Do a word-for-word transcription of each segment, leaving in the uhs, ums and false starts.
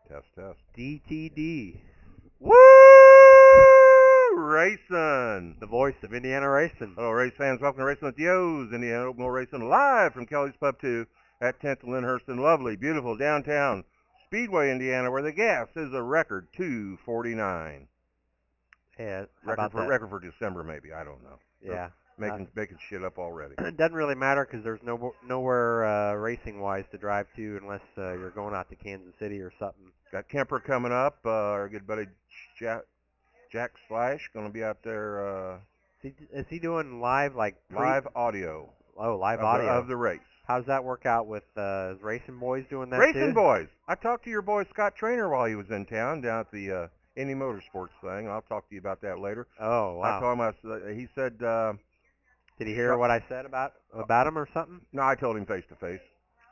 Test, test. D T D, Woo! Racing! the voice of Indiana racing. Hello, race fans. Welcome to Racing with the O's. Indiana Open Wheel Racing live from Kelly's Pub two at tenth and Lyndhurst in lovely, beautiful downtown Speedway, Indiana, where the gas is a record two forty-nine. Yeah, how Record about for that? record for December, maybe. I don't know. They're Yeah. Uh, making making shit up already. it doesn't really matter because there's no nowhere uh, racing wise to drive to unless uh, you're going out to Kansas City or something. Got Kemper coming up. Uh, our good buddy Jack, Jack Slash going to be out there. Uh, Is he, is he doing live like pre? live audio Oh, live of the audio. of the race. How's that work out with uh, is Racing Boys doing that Racing too? boys. I talked to your boy Scott Trainer while he was in town down at the uh, Indy Motorsports thing. I'll talk to you about that later. Oh I wow. told him I, s- he said uh, Did he hear Sh- what I said about about him or something? no. I told him face to face.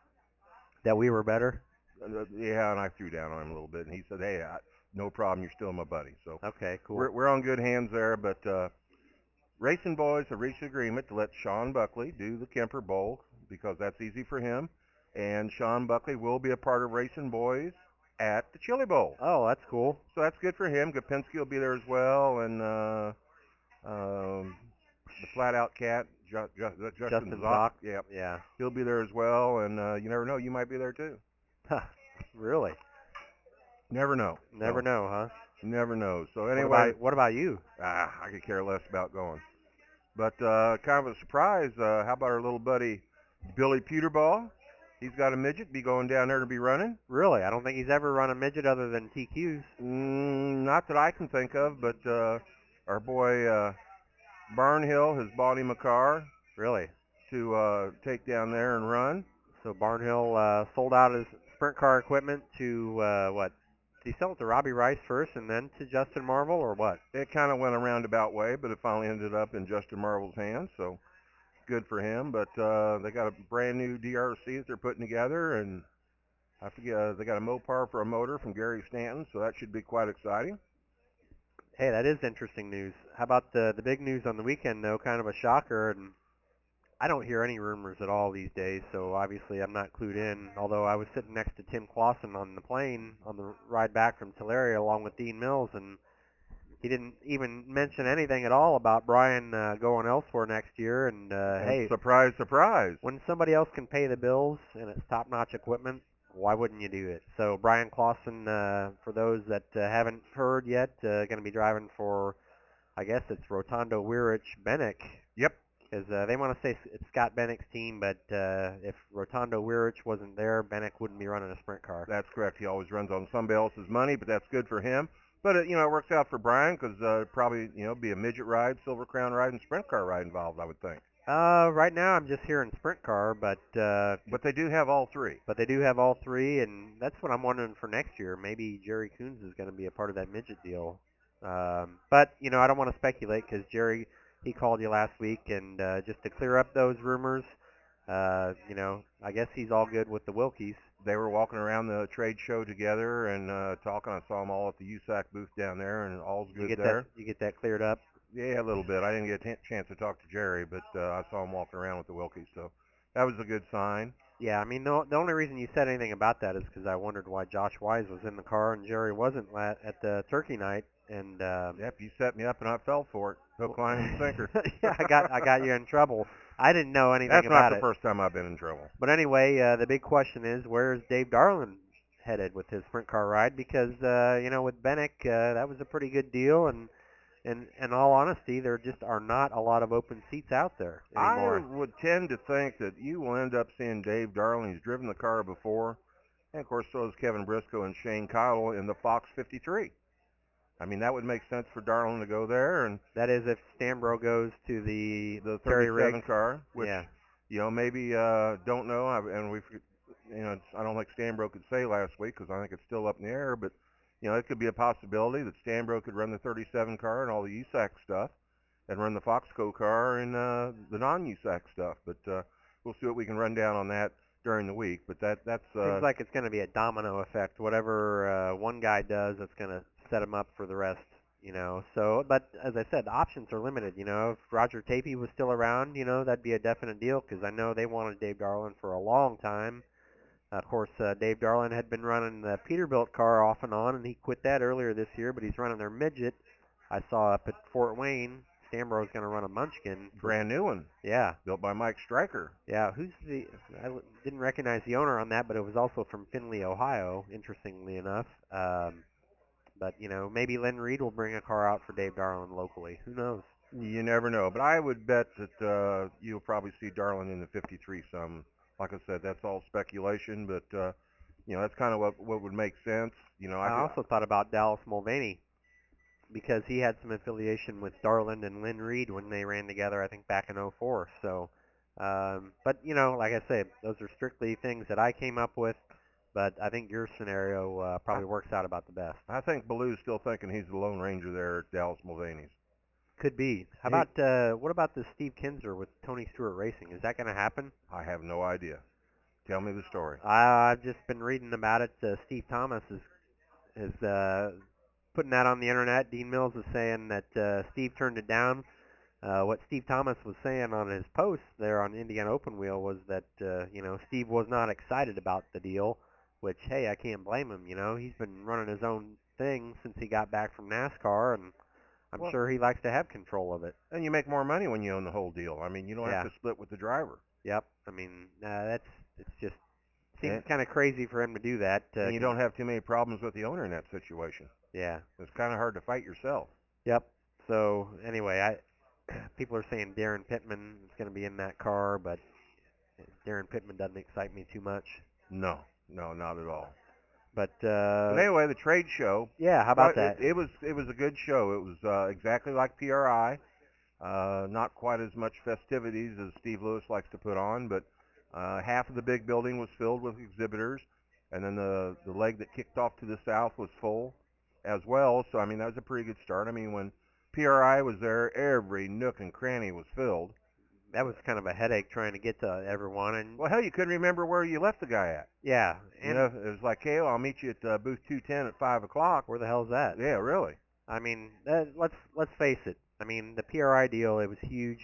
That we were better. Uh, Yeah, and I threw down on him a little bit, and he said, "Hey, I, no problem. You're still my buddy." So Okay, cool. we're we're on good hands there. But uh, Racing Boys have reached an agreement to let Sean Buckley do the Kemper Bowl because that's easy for him, and Sean Buckley will be a part of Racing Boys at the Chili Bowl. Oh, that's cool. So that's good for him. Gopinski will be there as well, and uh, um, the Flat Out Cat, Ju- Ju- Justin Justin Zock, Zock. yep, Yeah. he'll be there as well. And uh, you never know, you might be there too. Really? Never know. Never So know, huh? you never know. So What anyway, about what about you? ah, I could care less about going. But uh, kind of a surprise. Uh, how about our little buddy Billy Peterball? He's got a midget. Be going down there to be running. Really? I don't think he's ever run a midget other than T Qs. Mm, not that I can think of, but uh, our boy uh, Barnhill has bought him a car Really? to uh, take down there and run. So Barnhill uh, sold out his sprint car equipment to uh, what? Did he sell it to Robbie Rice first and then to Justin Marvel, or what? It kind of went a roundabout way, but it finally ended up in Justin Marvel's hands, so good for him. But uh, they got a brand new D R C that they're putting together, and I forget uh, they got a Mopar for a motor from Gary Stanton, so that should be quite exciting. Hey, that is interesting news. How about the the big news on the weekend though? Kind of a shocker, and I don't hear any rumors at all these days, so obviously I'm not clued in. Although I was sitting next to Tim Clausen on the plane on the ride back from Tulare along with Dean Mills, and he didn't even mention anything at all about Brian uh, going elsewhere next year. And uh, And hey, surprise, surprise, when somebody else can pay the bills and it's top-notch equipment, why wouldn't you do it? So Brian Clausen, uh, for those that uh, haven't heard yet, uh, going to be driving for, I guess it's Rotondo Weirich Bennick, yep, because uh, they want to say it's Scott Bennick's team, but uh, if Rotondo Weirich wasn't there, Bennick wouldn't be running a sprint car. that's correct. He always runs on somebody else's money, but that's good for him. But it, you know, it works out for Brian because uh, probably you know be a midget ride, Silver Crown ride, and sprint car ride involved. I would think. Uh, right now I'm just hearing sprint car, but uh, But they do have all three. but they do have all three, and that's what I'm wondering for next year. Maybe Jerry Coons is going to be a part of that midget deal. Um, but you know, I don't want to speculate because Jerry he called you last week, and uh, just to clear up those rumors, uh, you know, I guess he's all good with the Wilkies. They were walking around the trade show together and uh, talking. I saw them all at the U S A C booth down there, and all's You good get that there. you get that cleared up. Yeah, a little bit. I didn't get a t- chance to talk to Jerry, but uh, I saw him walking around with the Wilkies, so that was a good sign. Yeah, I mean, the, the only reason you said anything about that is because I wondered why Josh Wise was in the car and Jerry wasn't la- at the turkey night, and um, Yep, you set me up and I fell for it. Hook, line, and sinker. yeah, I got I got you in trouble. I didn't know anything That's not about the it. first time I've been in trouble. But anyway, uh, the big question is where's Dave Darland headed with his sprint car ride? Because uh, you know, with Bennick, uh, that was a pretty good deal, and and in all honesty, there just are not a lot of open seats out there I anymore. would tend to think that you will end up seeing Dave Darling. He's driven the car before, and of course so has Kevin Briscoe and Shane Kyle in the Fox fifty-three. I mean, that would make sense for Darling to go there, and That is, if Stambro goes to the the Terry thirty-seven Riggs. car, which Yeah. you know maybe uh, don't know, I, and we, you know, it's, I don't think Stanbro could say last week because I think it's still up in the air. But you know, it could be a possibility that Stanbro could run the thirty-seven car and all the U S A C stuff, and run the Foxco car and uh, the non-U S A C stuff. But uh, we'll see what we can run down on that during the week. But that that's Seems uh, like it's going to be a domino effect. Whatever uh, one guy does, it's going to set him up for the rest. You know. So, but as I said, the options are limited. You know, if Roger Tapey was still around, you know, that'd be a definite deal because I know they wanted Dave Darland for a long time. Of course, uh, Dave Darland had been running the Peterbilt car off and on, and he quit that earlier this year, but he's running their midget. I saw up at Fort Wayne, Stambro's going to run a Munchkin. For, Brand new one, yeah, built by Mike Stryker. yeah. Who's the? I l- didn't recognize the owner on that, but it was also from Findlay, Ohio. Interestingly enough, um, but you know, maybe Lynn Reed will bring a car out for Dave Darland locally. Who knows? You never know, but I would bet that uh, you'll probably see Darlin in the fifty-three some. Like I said, that's all speculation, but uh, you know that's kind of what what would make sense. You know, I I could, also thought about Dallas Mulvaney because he had some affiliation with Darland and Lynn Reed when they ran together, I think back in 'oh four. So, um, but you know, like I said, those are strictly things that I came up with. But I think your scenario uh, I, probably works out about the best. I think Baloo's still thinking he's the Lone Ranger there at Dallas Mulvaney's. Could be. How He, about uh, what about the Steve Kinzer with Tony Stewart Racing? Is that going to happen? I have no idea. Tell me the story. I, I've just been reading about it. Uh, Steve Thomas is is uh, putting that on the internet. Dean Mills is saying that uh, Steve turned it down. Uh, what Steve Thomas was saying on his post there on Indiana Open Wheel was that uh, you know Steve was not excited about the deal, which hey I can't blame him. You know he's been running his own thing since he got back from NASCAR, and I'm Well, sure he likes to have control of it. and you make more money when you own the whole deal. I mean, you don't have Yeah, to split with the driver, yep. I mean uh, that's it's just seems and, kind of crazy for him to do that. Uh, and you 'cause- don't have too many problems with the owner in that situation. yeah, It's kind of hard to fight yourself. yep. So anyway, I people are saying Darren Pittman is going to be in that car, but Darren Pittman doesn't excite me too much. No, no, not at all. But But uh, anyway, the trade show, yeah, how well, about it, that? it was it was a good show. It was uh, exactly like P R I. Uh, not quite as much festivities as Steve Lewis likes to put on, but uh, half of the big building was filled with exhibitors, and then the the leg that kicked off to the south was full as well. So I mean that was a pretty good start. I mean when P R I was there, every nook and cranny was filled. That was kind of a headache trying to get to everyone, and Well, hell, you couldn't remember where you left the guy at. yeah, You know, and it was like, hey, I'll meet you at uh, booth two ten at five o'clock. where the hell's that? Yeah, really. I mean, uh, let's let's face it. I mean, the P R I deal, it was huge.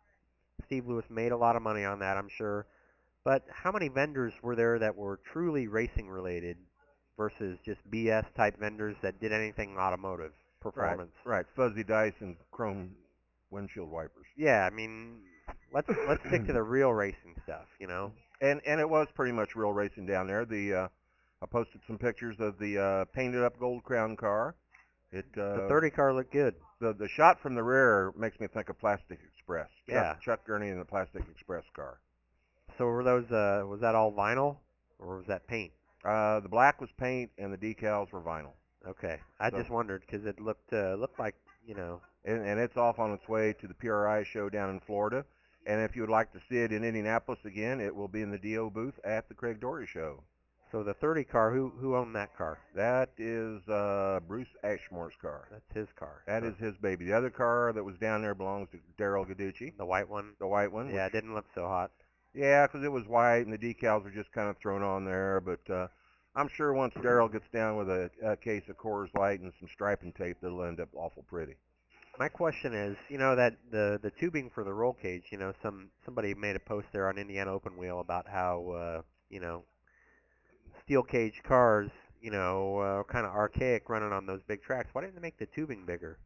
Steve Lewis made a lot of money on that, I'm sure. But how many vendors were there that were truly racing related versus just B S type vendors that did anything automotive Right, performance? right. Fuzzy dice and chrome windshield wipers. Yeah, I mean, let's let's stick to the real racing stuff, you know. and and it was pretty much real racing down there. The uh, I posted some pictures of the uh, painted up Gold Crown car. It The uh, thirty car looked good. the the shot from the rear makes me think of Plastic Express. Chuck Yeah. Chuck Gurney in the Plastic Express car. So were those uh was that all vinyl or was that paint? Uh, the black was paint and the decals were vinyl. Okay. I So just wondered because it looked uh, looked like, you know. and, and it's off on its way to the P R I show down in Florida. And if you would like to see it in Indianapolis again, it will be in the D O booth at the Craig Dory show. So the thirty car, who who owned that car? That is uh, Bruce Ashmore's car. That's his car. That Huh. is his baby. The other car that was down there belongs to Daryl Gaducci, The white one. the white one. Yeah, Which, it didn't look so hot. yeah, because it was white and the decals were just kind of thrown on there. But uh, I'm sure once Daryl gets down with a, a case of Coors Light and some striping tape, that'll end up awful pretty. My question is, you know that the the tubing for the roll cage, you know, some somebody made a post there on Indiana Open Wheel about how uh, you know, steel cage cars, you know, uh, kind of archaic running on those big tracks. Why didn't they make the tubing bigger?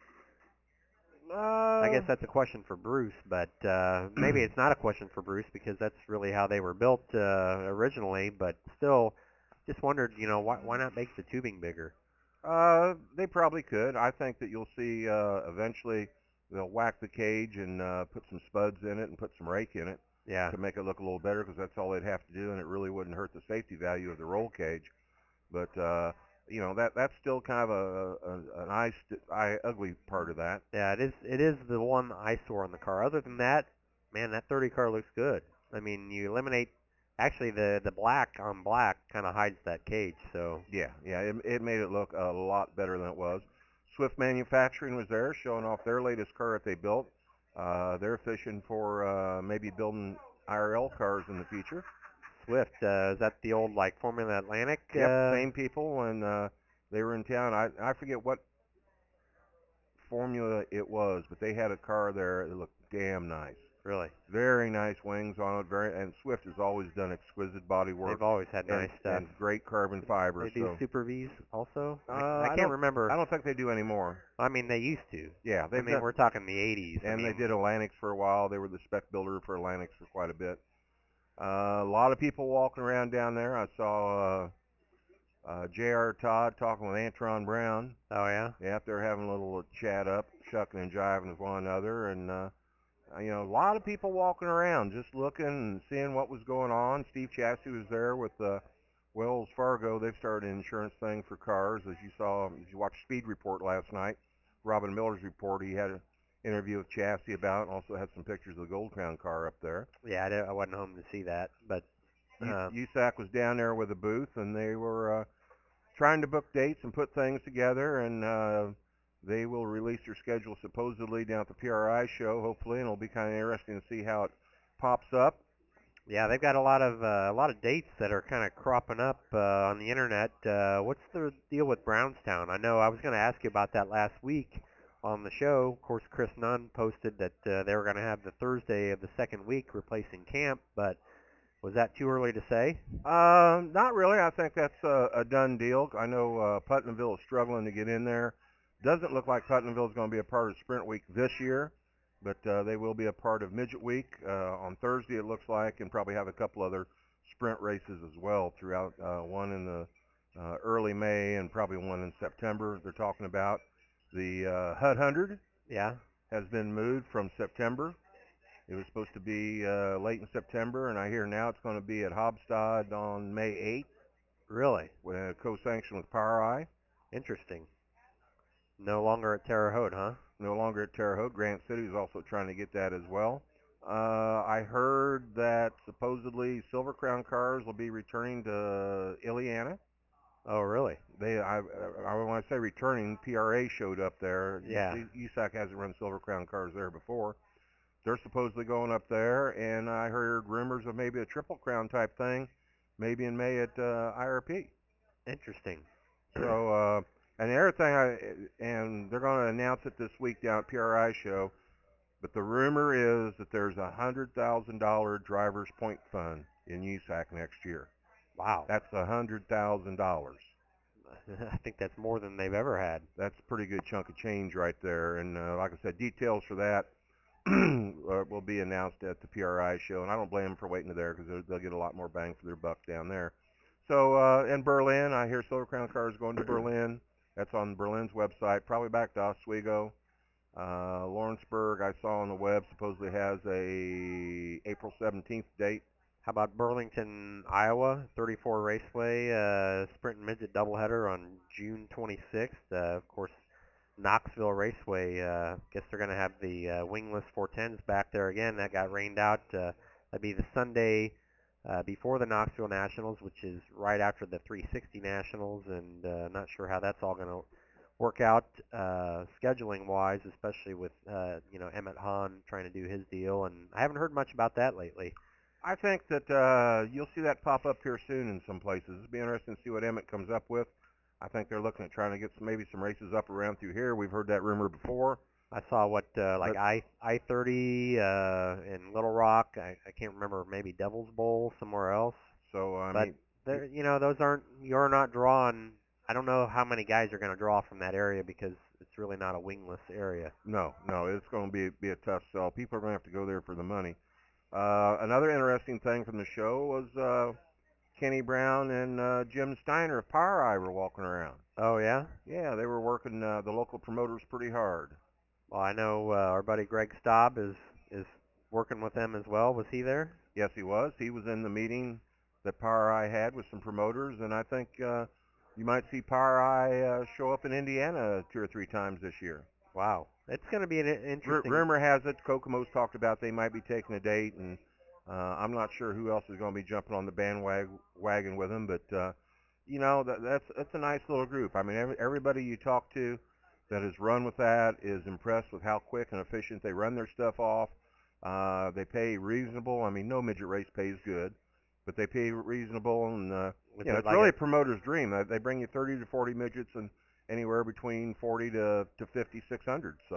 I Uh, guess that's a question for Bruce, but uh, maybe it's not a question for Bruce because that's really how they were built uh, originally. But still, just wondered, you know, why why not make the tubing bigger? uh, they probably could. I think that you'll see uh, eventually they'll whack the cage and uh, put some spuds in it and put some rake in it Yeah, to make it look a little better because that's all they'd have to do, and it really wouldn't hurt the safety value of the roll cage. But uh, you know that that's still kind of a, a an eye, st- eye ugly part of that. yeah, it is. It is the one eyesore on the car. Other than that, man, that thirty car looks good. I mean, you eliminate actually the the black on black kind of hides that cage. So Yeah, yeah, it, it made it look a lot better than it was. Swift Manufacturing was there, showing off their latest car that they built. Uh, they're fishing for uh, maybe building I R L cars in the future. Swift, uh, is that the old like Formula Atlantic? Yep, Uh, same people when uh, they were in town. I I forget what formula it was, but they had a car there that looked damn nice. Really? Very nice wings on it. Very and Swift has always done exquisite body work They've always had and nice stuff. and great carbon They fiber. do So Super V's also? uh, I, I I can't don't remember. I don't think they do anymore. I mean, they used to. Yeah, I they've mean, done, we're talking the eighties. I and they mean, did Atlantics for a while. They were the spec builder for Atlantics for quite a bit. Uh, a lot of people walking around down there. I saw uh, uh, J R. Todd talking with Antron Brown. oh yeah? Yeah, they're having a little chat up, shucking and jiving with one another, and uh, you know, a lot of people walking around, just looking and seeing what was going on. Steve Chassie was there with uh, Wells Fargo. They've started an insurance thing for cars, as you saw, as you watched Speed Report last night. Robin Miller's report. He had an interview with Chassie about, and also had some pictures of the Gold Crown car up there. Yeah, I, di- I wasn't home to see that, but uh, U- USAC was down there with a booth, and they were uh, trying to book dates and put things together, and uh, they will release their schedule supposedly down at the P R I show, hopefully, and it'll be kind of interesting to see how it pops up. yeah, they've got a lot of uh, a lot of dates that are kind of cropping up uh, on the internet. Uh, what's the deal with Brownstown? I know I was going to ask you about that last week on the show. Of course, Chris Nunn posted that uh, they were going to have the Thursday of the second week replacing camp, but was that too early to say? Uh, not really. I think that's a, a done deal. I know uh, Putnamville is struggling to get in there. Doesn't look like Putnamville is going to be a part of Sprint Week this year, but uh, they will be a part of Midget Week uh, on Thursday, it looks like, and probably have a couple other sprint races as well throughout. Uh, one in the uh, early May and probably one in September. They're talking about the uh, Hut one hundred Yeah, has been moved from September. It was supposed to be uh, late in September, and I hear now it's going to be at Hobstad on May eighth, really with co-sanctioned with PowerEye. interesting. No longer at Terre Haute, huh? No longer at Terre Haute. Grant City is also trying to get that as well. Uh, I heard that supposedly Silver Crown cars will be returning to Ileana. Oh, really? They, I, I when I say returning, P R A showed up there. Yeah. U S A C hasn't run Silver Crown cars there before. They're supposedly going up there, and I heard rumors of maybe a Triple Crown type thing, maybe in May at uh, I R P. Interesting. So, uh, and the other thing, I, and they're going to announce it this week down at P R I show, but the rumor is that there's a hundred thousand dollar drivers point fund in U S A C next year. Wow. That's a hundred thousand dollars. I think that's more than they've ever had. That's a pretty good chunk of change right there. And uh, like I said, details for that uh, will be announced at the P R I show, and I don't blame them for waiting to there because they'll, they'll get a lot more bang for their buck down there. So uh, in Berlin, I hear Silver Crown cars going to Berlin. That's on Berlin's website, probably back to Oswego. Uh, Lawrenceburg, I saw on the web, supposedly has a April seventeenth date. How about Burlington, Iowa, thirty-four Raceway, uh, Sprint and Midget doubleheader on June twenty-sixth. Uh, of course, Knoxville Raceway, uh, guess they're going to have the uh, wingless four tens back there again. That got rained out. Uh, that'd be the Sunday uh, before the Knoxville Nationals, which is right after the three sixty Nationals, and uh, not sure how that's all going to work out uh, scheduling wise, especially with uh, you know Emmett Hahn trying to do his deal, and I haven't heard much about that lately. I think that uh, you'll see that pop up here soon in some places. It'll be interesting to see what Emmett comes up with. I think they're looking at trying to get some, maybe some races up around through here. We've heard that rumor before. I saw what uh, like But I I thirty uh, in Little Rock. I, I can't remember, maybe Devil's Bowl somewhere else. so I But mean, there, you know, those aren't you're not drawing. I don't know how many guys are going to draw from that area because it's really not a wingless area. no, no, it's going to be be a tough sell. People are going to have to go there for the money. Uh, another interesting thing from the show was uh, Kenny Brown and uh, Jim Steiner of Power Eye were walking around. Oh yeah. Yeah, they were working uh, the local promoters pretty hard. Well, I know uh, our buddy Greg Staub is is working with them as well. Was he there? Yes, he was. He was in the meeting that Power Eye had with some promoters, and I think uh, you might see Power Eye uh, show up in Indiana two or three times this year. Wow, it's going to be an i- R- interesting. rumor has it Kokomo's talked about they might be taking a date, and uh, I'm not sure who else is going to be jumping on the bandwagon wagon with him, but uh, you know that, that's that's a nice little group. I mean, every, everybody you talk to that has run with that is impressed with how quick and efficient they run their stuff off. Uh, they pay reasonable. I mean, no midget race pays good, but they pay reasonable, and uh, Is you know it it's like really a a promoter's dream. Uh, They bring you thirty to forty midgets and anywhere between forty to to fifty, six hundred. So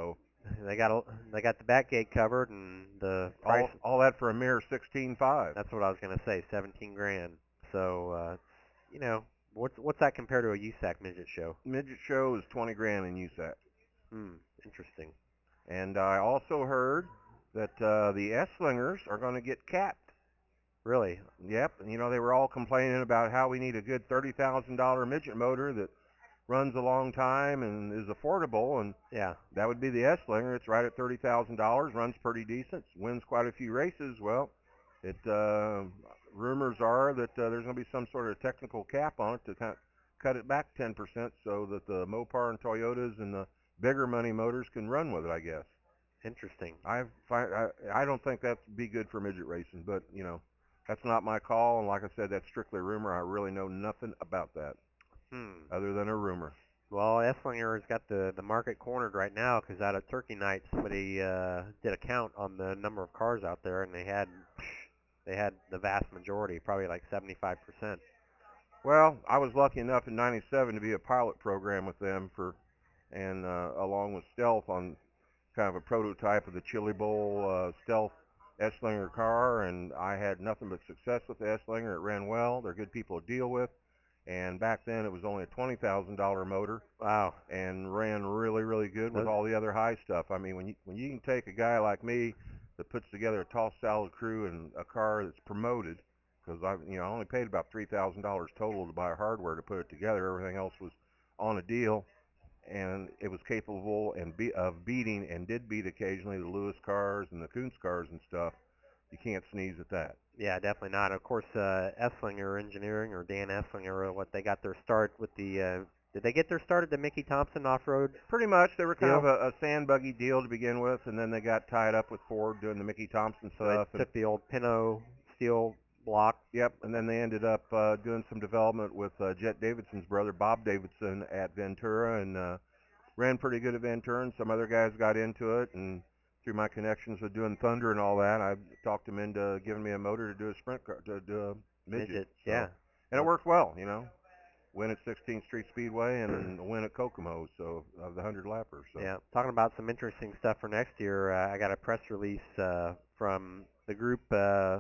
They got a, they got the back gate covered and the price. All all that for a mere sixteen five. That's what I was gonna say, seventeen grand. So uh, you know, what's what's that compared to a U S A C midget show? Midget show is twenty grand in U S A C. Hmm, interesting. And I also heard that uh, the S-Slingers are going to get capped. Really? Yep, and you know they were all complaining about how we need a good thirty thousand dollar midget motor that runs a long time and is affordable, and Yeah. that would be the S-Slinger. It's right at thirty thousand dollars, runs pretty decent, wins quite a few races. Well, it uh, rumors are that uh, there's going to be some sort of technical cap on it to kind of cut it back ten percent so that the Mopar and Toyotas and the bigger money motors can run with it, I guess. Interesting. I find I, I don't think that'd be good for midget racing, but you know, that's not my call, and like I said, that's strictly a rumor. I really know nothing about that Hmm. other than a rumor. Well, Esslinger's got the the market cornered right now because out of Turkey Night, somebody uh, did a count on the number of cars out there, and they had they had the vast majority, probably like seventy-five percent. Well, I was lucky enough in ninety-seven to be a pilot program with them for, and uh, along with Stealth on kind of a prototype of the Chili Bowl uh, Stealth S-Slinger car, and I had nothing but success with the S-Slinger. It ran well. They're good people to deal with. And back then it was only a twenty thousand dollar motor Wow. and ran really, really good with Those, all the other high stuff. I mean, when you when you can take a guy like me that puts together a tossed salad crew and a car that's promoted, because I you know I only paid about three thousand dollars total to buy hardware to put it together. Everything else was on a deal, and it was capable and be, of beating and did beat occasionally the Lewis cars and the Kuntz cars and stuff. You can't sneeze at that. yeah, definitely not. Of course, uh, Esslinger Engineering or Dan Esslinger, what they got their start with the. Uh, did they get their start at the Mickey Thompson off-road Pretty much, they were kind of deal? a, a sand buggy deal to begin with, and then they got tied up with Ford doing the Mickey Thompson So they stuff, and took the old Pinot steel block. yep, and then they ended up uh, doing some development with uh, Jet Davidson's brother, Bob Davidson, at Ventura, and uh, ran pretty good at Ventura. And some other guys got into it, and through my connections with doing Thunder and all that, I talked them into giving me a motor to do a sprint car, to do a midget. Midget. So, Yeah. and it worked well, you know. Win at sixteenth Street Speedway and a win at Kokomo, so of the hundred lapper. So Yeah, talking about some interesting stuff for next year. Uh, I got a press release uh, from the group, uh,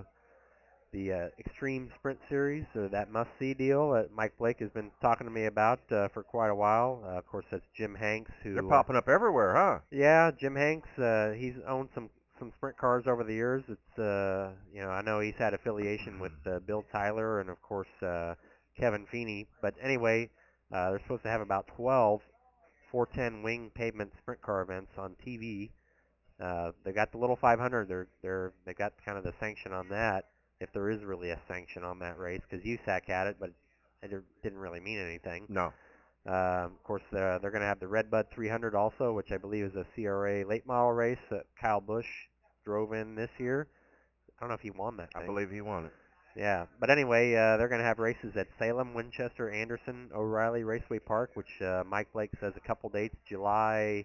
the uh, Extreme Sprint Series, uh, that must-see deal that Mike Blake has been talking to me about uh, for quite a while. Uh, of course, that's Jim Hanks, they're who, uh, popping up everywhere, huh? yeah, Jim Hanks. Uh, he's owned some some sprint cars over the years. It's, uh, you know, I know he's had affiliation with uh, Bill Tyler and of course uh, Kevin Feeney. But anyway, uh, they're supposed to have about twelve four ten wing pavement sprint car events on T V. Uh, they got the little five hundred. They're they're they got kind of the sanction on that, if there is really a sanction on that race, because U S A C had it, but it didn't really mean anything. No. Uh, of course, uh, they're going to have the Redbud three hundred also, which I believe is a C R A late model race that Kyle Busch drove in this year. I don't know if he won that I thing. believe he won it. Yeah, but anyway, uh, they're going to have races at Salem, Winchester, Anderson, O'Reilly Raceway Park, which uh, Mike Blake says a couple dates, July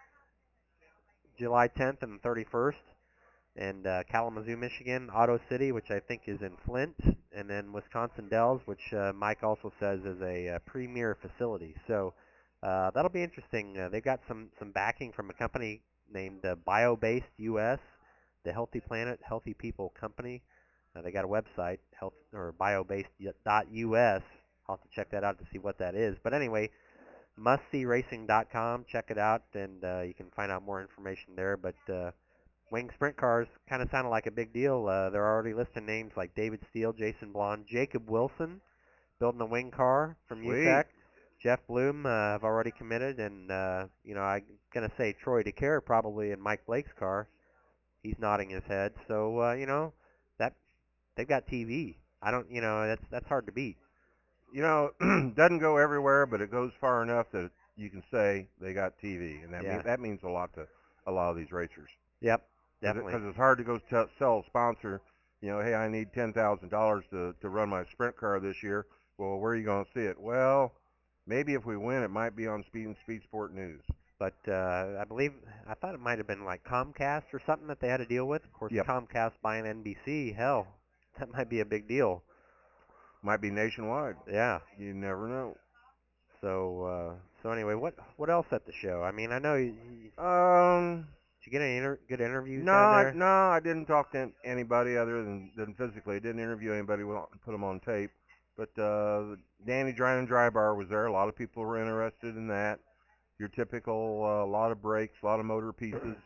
July tenth and thirty-first, and uh, Kalamazoo, Michigan, Auto City, which I think is in Flint, and then Wisconsin Dells, which uh, Mike also says is a uh, premier facility. So uh, that'll be interesting. Uh, they've got some some backing from a company named uh, BioBased U S, the Healthy Planet, Healthy People Company. Uh, they got a website, health or biobased dot U S. I'll have to check that out to see what that is. But anyway, must see racing dot com. Check it out, and uh, you can find out more information there. But uh, wing sprint cars kind of sounded like a big deal. Uh, they're already listing names like David Steele, Jason Blonde, Jacob Wilson, building a wing car from Sweet. U S A C. Jeff Bloom uh, have already committed, and uh, you know I'm gonna say Troy DeCare probably in Mike Blake's car. He's nodding his head. So uh, you know that they've got T V. I don't, you know, that's that's hard to beat. You know, doesn't go everywhere, but it goes far enough that you can say they got T V, and that Yeah. mean, that means a lot to a lot of these racers. Yep. Because Definitely. it, it's hard to go t- sell a sponsor, you know, hey, I need ten thousand dollars to to run my sprint car this year. Well, where are you going to see it? Well, maybe if we win, it might be on Speed and Speed Sport News. But uh, I believe I thought it might have been like Comcast or something that they had to deal with. Of course, Yep, Comcast buying N B C, hell, that might be a big deal. might be nationwide. Yeah. You never know. So uh, So anyway, what what else at the show? I mean, I know you, you, Um, did you get any inter- good interviews no, down I, there? no, I didn't talk to anybody other than, than physically. I didn't interview anybody. We don't put them on tape. But uh, Danny Dry and Dry Bar was there. A lot of people were interested in that. Your typical, a uh, lot of brakes, a lot of motor pieces.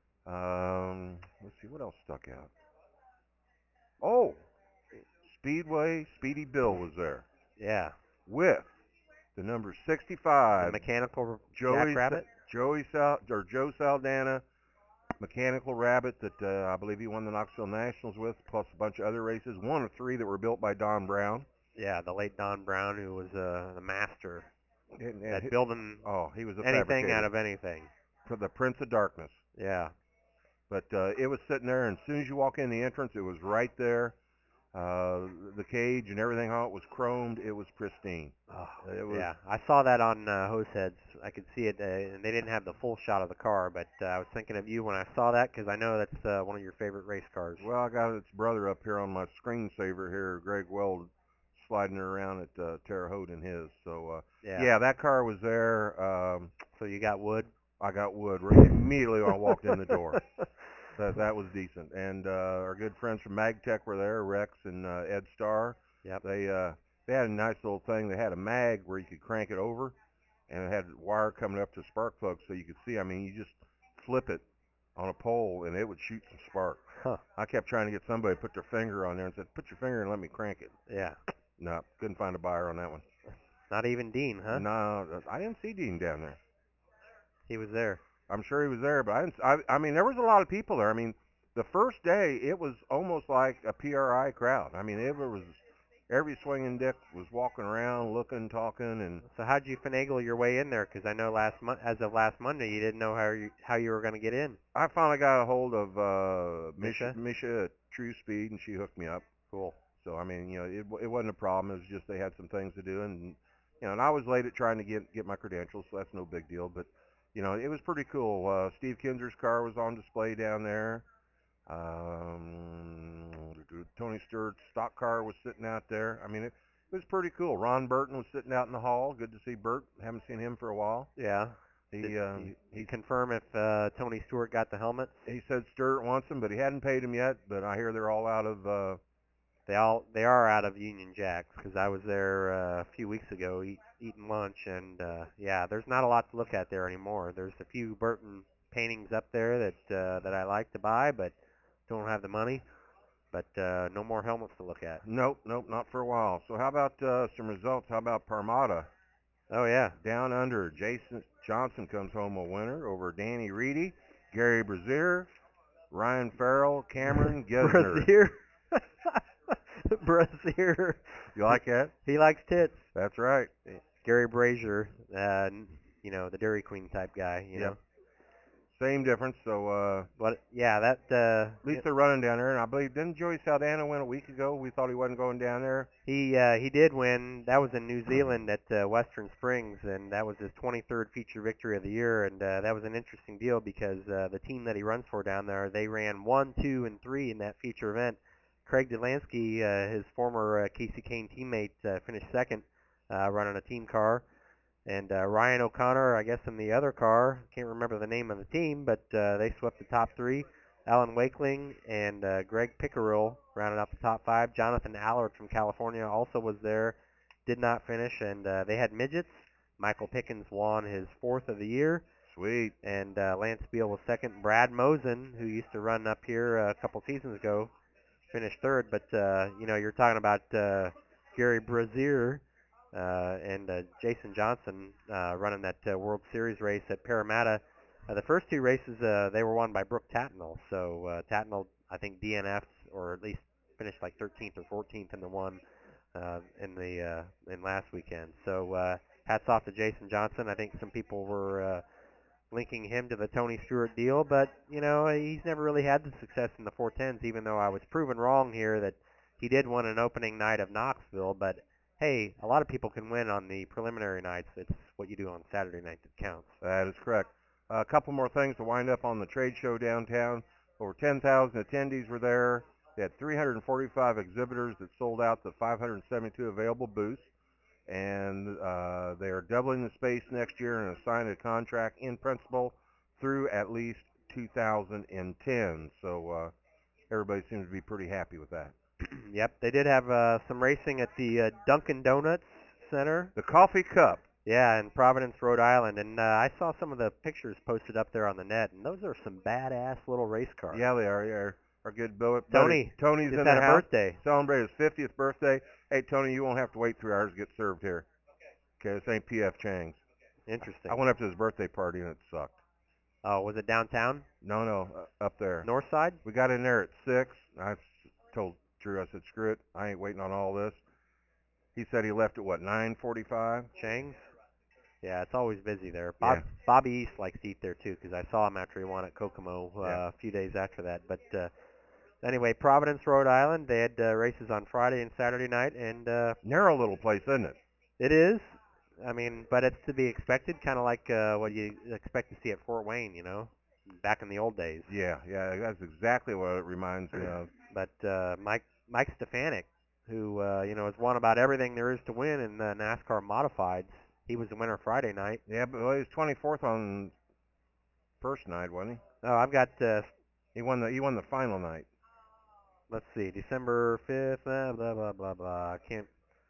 Um, let's see, what else stuck out? Oh, Speedway Speedy Bill was there Yeah, with the number the sixty-five, mechanical Joey Jackrabbit. Joey Sal or Joe Saldana, mechanical rabbit that uh, I believe he won the Knoxville Nationals with, plus a bunch of other races. One of three that were built by Don Brown. Yeah, the late Don Brown, who was uh, the master And, and at he, building oh, he was a anything out fabricator of anything. for the Prince of Darkness. Yeah. But uh, it was sitting there, and as soon as you walk in the entrance, it was right there. Uh, the cage and everything, how it was chromed, it was pristine. Oh, It was, yeah. I saw that on uh, Hoseheads. I could see it, uh, and they didn't have the full shot of the car, but uh, I was thinking of you when I saw that because I know that's uh, one of your favorite race cars. well, I got its brother up here on my screensaver here, Greg Weld, sliding it around at uh, Terre Haute in his. So, uh, Yeah. yeah, that car was there. Um, So you got wood? I got wood immediately when I walked in the door. That that was decent. And uh, our good friends from MagTech were there, Rex and uh, Ed Starr. Yep. They uh, they had a nice little thing. They had a mag where you could crank it over, and it had wire coming up to spark plugs, so you could see. I mean, you just flip it on a pole, and it would shoot some spark. Huh. I kept trying to get somebody to put their finger on there and said, "Put your finger and let me crank it." Yeah. No, couldn't find a buyer on that one. Not even Dean, huh? No, I didn't see Dean down there. He was there. I'm sure he was there, but I didn't. I, I mean, there was a lot of people there. I mean, the first day it was almost like a P R I crowd. I mean, it was every swinging dick was walking around, looking, talking, and So how'd you finagle your way in there? Because I know last month, as of last Monday, you didn't know how you how you were going to get in. I finally got a hold of uh, Misha, Misha? Misha at True Speed, and she hooked me up. Cool. So I mean, you know, it it wasn't a problem. It was just they had some things to do, and you know, and I was late at trying to get get my credentials, so that's no big deal. But you know, it was pretty cool. Uh, Steve Kinser's car was on display down there. Um, Tony Stewart's stock car was sitting out there. I mean, it, it was pretty cool. Ron Burton was sitting out in the hall. Good to see Burt. Haven't seen him for a while. Yeah. Did He uh, you, he you confirm if uh, Tony Stewart got the helmets? he said Stewart wants them, but he hadn't paid him yet. But I hear they're all out of. Uh, They all they are out of Union Jacks because I was there uh, a few weeks ago eat, eating lunch, and uh, yeah, there's not a lot to look at there anymore. There's a few Burton paintings up there that uh, that I like to buy, but don't have the money. But uh, no more helmets to look at. nope, nope, not for a while. So how about uh, some results? How about Parmata? Oh yeah, Down under, Jason Johnson comes home a winner over Danny Reedy, Gary Brazier, Ryan Farrell, Cameron Gesner. Brazier. Brazier. You like that? He likes tits. That's right. Gary Brazier, uh, you know, the Dairy Queen type guy, you Yep. know. Same difference. So uh, But yeah, that uh, at least they're running down there. And I believe didn't Joey Saldana win a week ago? We thought he wasn't going down there. he uh, he did win. That was in New Zealand at uh, Western Springs, and that was his twenty-third feature victory of the year. And uh, that was an interesting deal because uh, the team that he runs for down there, they ran one, two, and three in that feature event. Craig Delansky, uh, his former uh, Casey Kane teammate, uh, finished second, uh, running a team car. And uh, Ryan O'Connor, I guess, in the other car, can't remember the name of the team, but uh, they swept the top three. Alan Wakeling and uh, Greg Pickerill rounded out the top five. Jonathan Allard from California also was there, did not finish, and uh, they had midgets. Michael Pickens won his fourth of the year, Sweet. and uh, Lance Beal was second. Brad Mosen, who used to run up here uh, a couple seasons ago, finished third. But uh, you know, you're talking about uh, Gary Brazier uh, and uh, Jason Johnson uh, running that uh, World Series race at Parramatta. Uh, the first two races uh, they were won by Brooke Tatnall. So uh, Tatnall, I think D N F'd or at least finished like thirteenth or fourteenth in the one uh, in the uh, in last weekend. So uh, hats off to Jason Johnson. I think some people were uh, linking him to the Tony Stewart deal, but you know he's never really had the success in the four tens. Even though I was proven wrong here that he did win an opening night of Knoxville, but hey, a lot of people can win on the preliminary nights. It's what you do on Saturday night that counts. That is correct. Uh, a couple more things to wind up on the trade show downtown. Over ten thousand attendees were there. They had three hundred forty-five exhibitors that sold out the five hundred seventy-two available booths. and uh, they are doubling the space next year and have signed a contract in principle through at least two thousand ten. So uh, everybody seems to be pretty happy with that. Yep, they did have uh, some racing at the uh, Dunkin' Donuts Center. The Coffee Cup. Yeah, in Providence, Rhode Island, and uh, I saw some of the pictures posted up there on the net, and those are some badass little race cars. Yeah, they are. Yeah, our good buddy Tony Tony's just in had the a house birthday. celebrating his fiftieth birthday. Hey, Tony, you won't have to wait three hours to get served here. Okay, this ain't P F Chang's. Interesting. I went up to his birthday party and it sucked. Oh, was it downtown? No, no, uh, up there. North side? We got in there at six. I told Drew, I said, screw it. I ain't waiting on all this. He said he left at what, nine forty-five? Chang's? Yeah, it's always busy there. Yeah. Bob, Bobby East likes to eat there too, because I saw him after he won at Kokomo uh, Yeah. a few days after that. But uh, anyway, Providence, Rhode Island, they had uh, races on Friday and Saturday night, and uh, Narrow little place, isn't it? it is. I mean, but it's to be expected, kind of like uh, what you expect to see at Fort Wayne, you know, back in the old days. Yeah, yeah, that's exactly what it reminds me of. But uh, Mike Mike Stefanik, who uh, you know has won about everything there is to win in the NASCAR modifieds, he was the winner Friday night. Yeah, but well, he was twenty-fourth on first night, wasn't Oh, I've got uh, he? He won the he won the final night. let's see, December fifth, blah blah blah blah blah. I can't.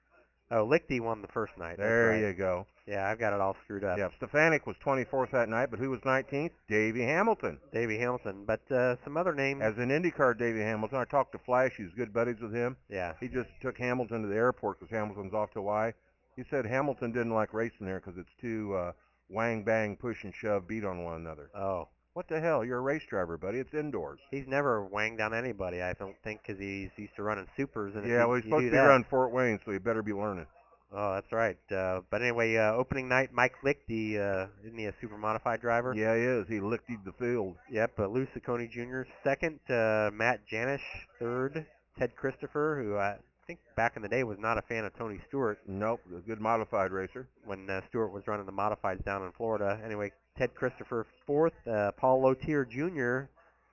Oh, Lichty won the first night. That's There right. you go. Yeah, I've got it all screwed up. Yeah, Stefanik was twenty-fourth that night, but who was nineteenth? Davey Hamilton. Davey Hamilton, but uh, some other names. As an IndyCar Davey Hamilton, I talked to Flash. He's good buddies with him. Yeah. He just took Hamilton to the airport because Hamilton's off to Hawaii. He said Hamilton didn't like racing there because it's too uh, wang bang, push and shove, beat on one another. Oh. What the hell? You're a race driver, buddy. It's indoors. He's never wanged on anybody, I don't think, because he's used to running supers. And if Yeah, you, well, he's you supposed do to be that, running Fort Wayne, so he better be learning. Oh, that's right. Uh, but anyway, uh, opening night, Mike Lichty, uh, isn't he a super modified driver? Yeah, he is. He licked the field. Yep. Uh, Lou Ciccone Junior second, uh, Matt Janish third, Ted Christopher, who I think back in the day was not a fan of Tony Stewart Nope, a good modified racer. when uh, Stewart was running the modifieds down in Florida. Anyway, Ted Christopher fourth, uh, Paul Lotier Junior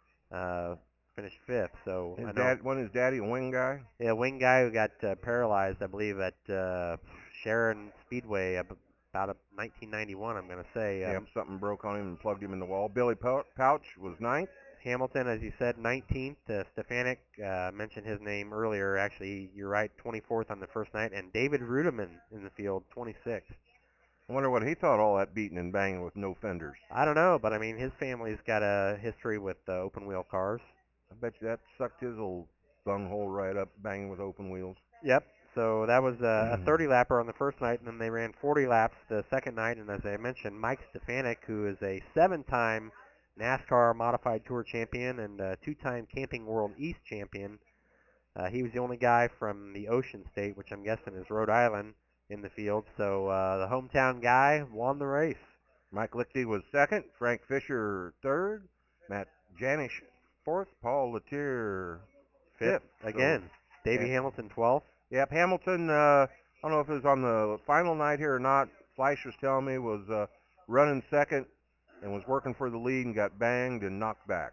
Uh, finished fifth. So His I know. dad, wasn't his daddy a wing guy? Yeah, wing guy who got uh, paralyzed, I believe, at uh, Sharon Speedway ab- about a nineteen ninety-one, I'm going to say. Um, Yep, something broke on him and plugged him in the wall. Billy Pou- Pouch was ninth. Hamilton, as you said, nineteenth. Uh, Stefanik, uh, mentioned his name earlier. Actually, you're right, twenty-fourth on the first night. And David Rudiman in the field, twenty-sixth. I wonder what he thought all that beating and banging with no fenders. I don't know, but I mean, his family's got a history with uh, open wheel cars. I bet you that sucked his old bunghole right up, banging with open wheels. Yep. So that was uh, a thirty lapper on the first night, and then they ran forty laps the second night. And as I mentioned, Mike Stefanik, who is a seven-time NASCAR Modified Tour champion and a two-time Camping World East champion, uh, he was the only guy from the Ocean State, which I'm guessing is Rhode Island, in the field. So uh, the hometown guy won the race. Mike Lichty was second, Frank Fisher third, Matt Janish fourth, Paul Latier Fifth fifth. again. So, Davey yeah. Hamilton twelfth. Yep, Hamilton, uh, I don't know if it was on the final night here or not. Flash was telling me was uh, running second and was working for the lead and got banged and knocked back.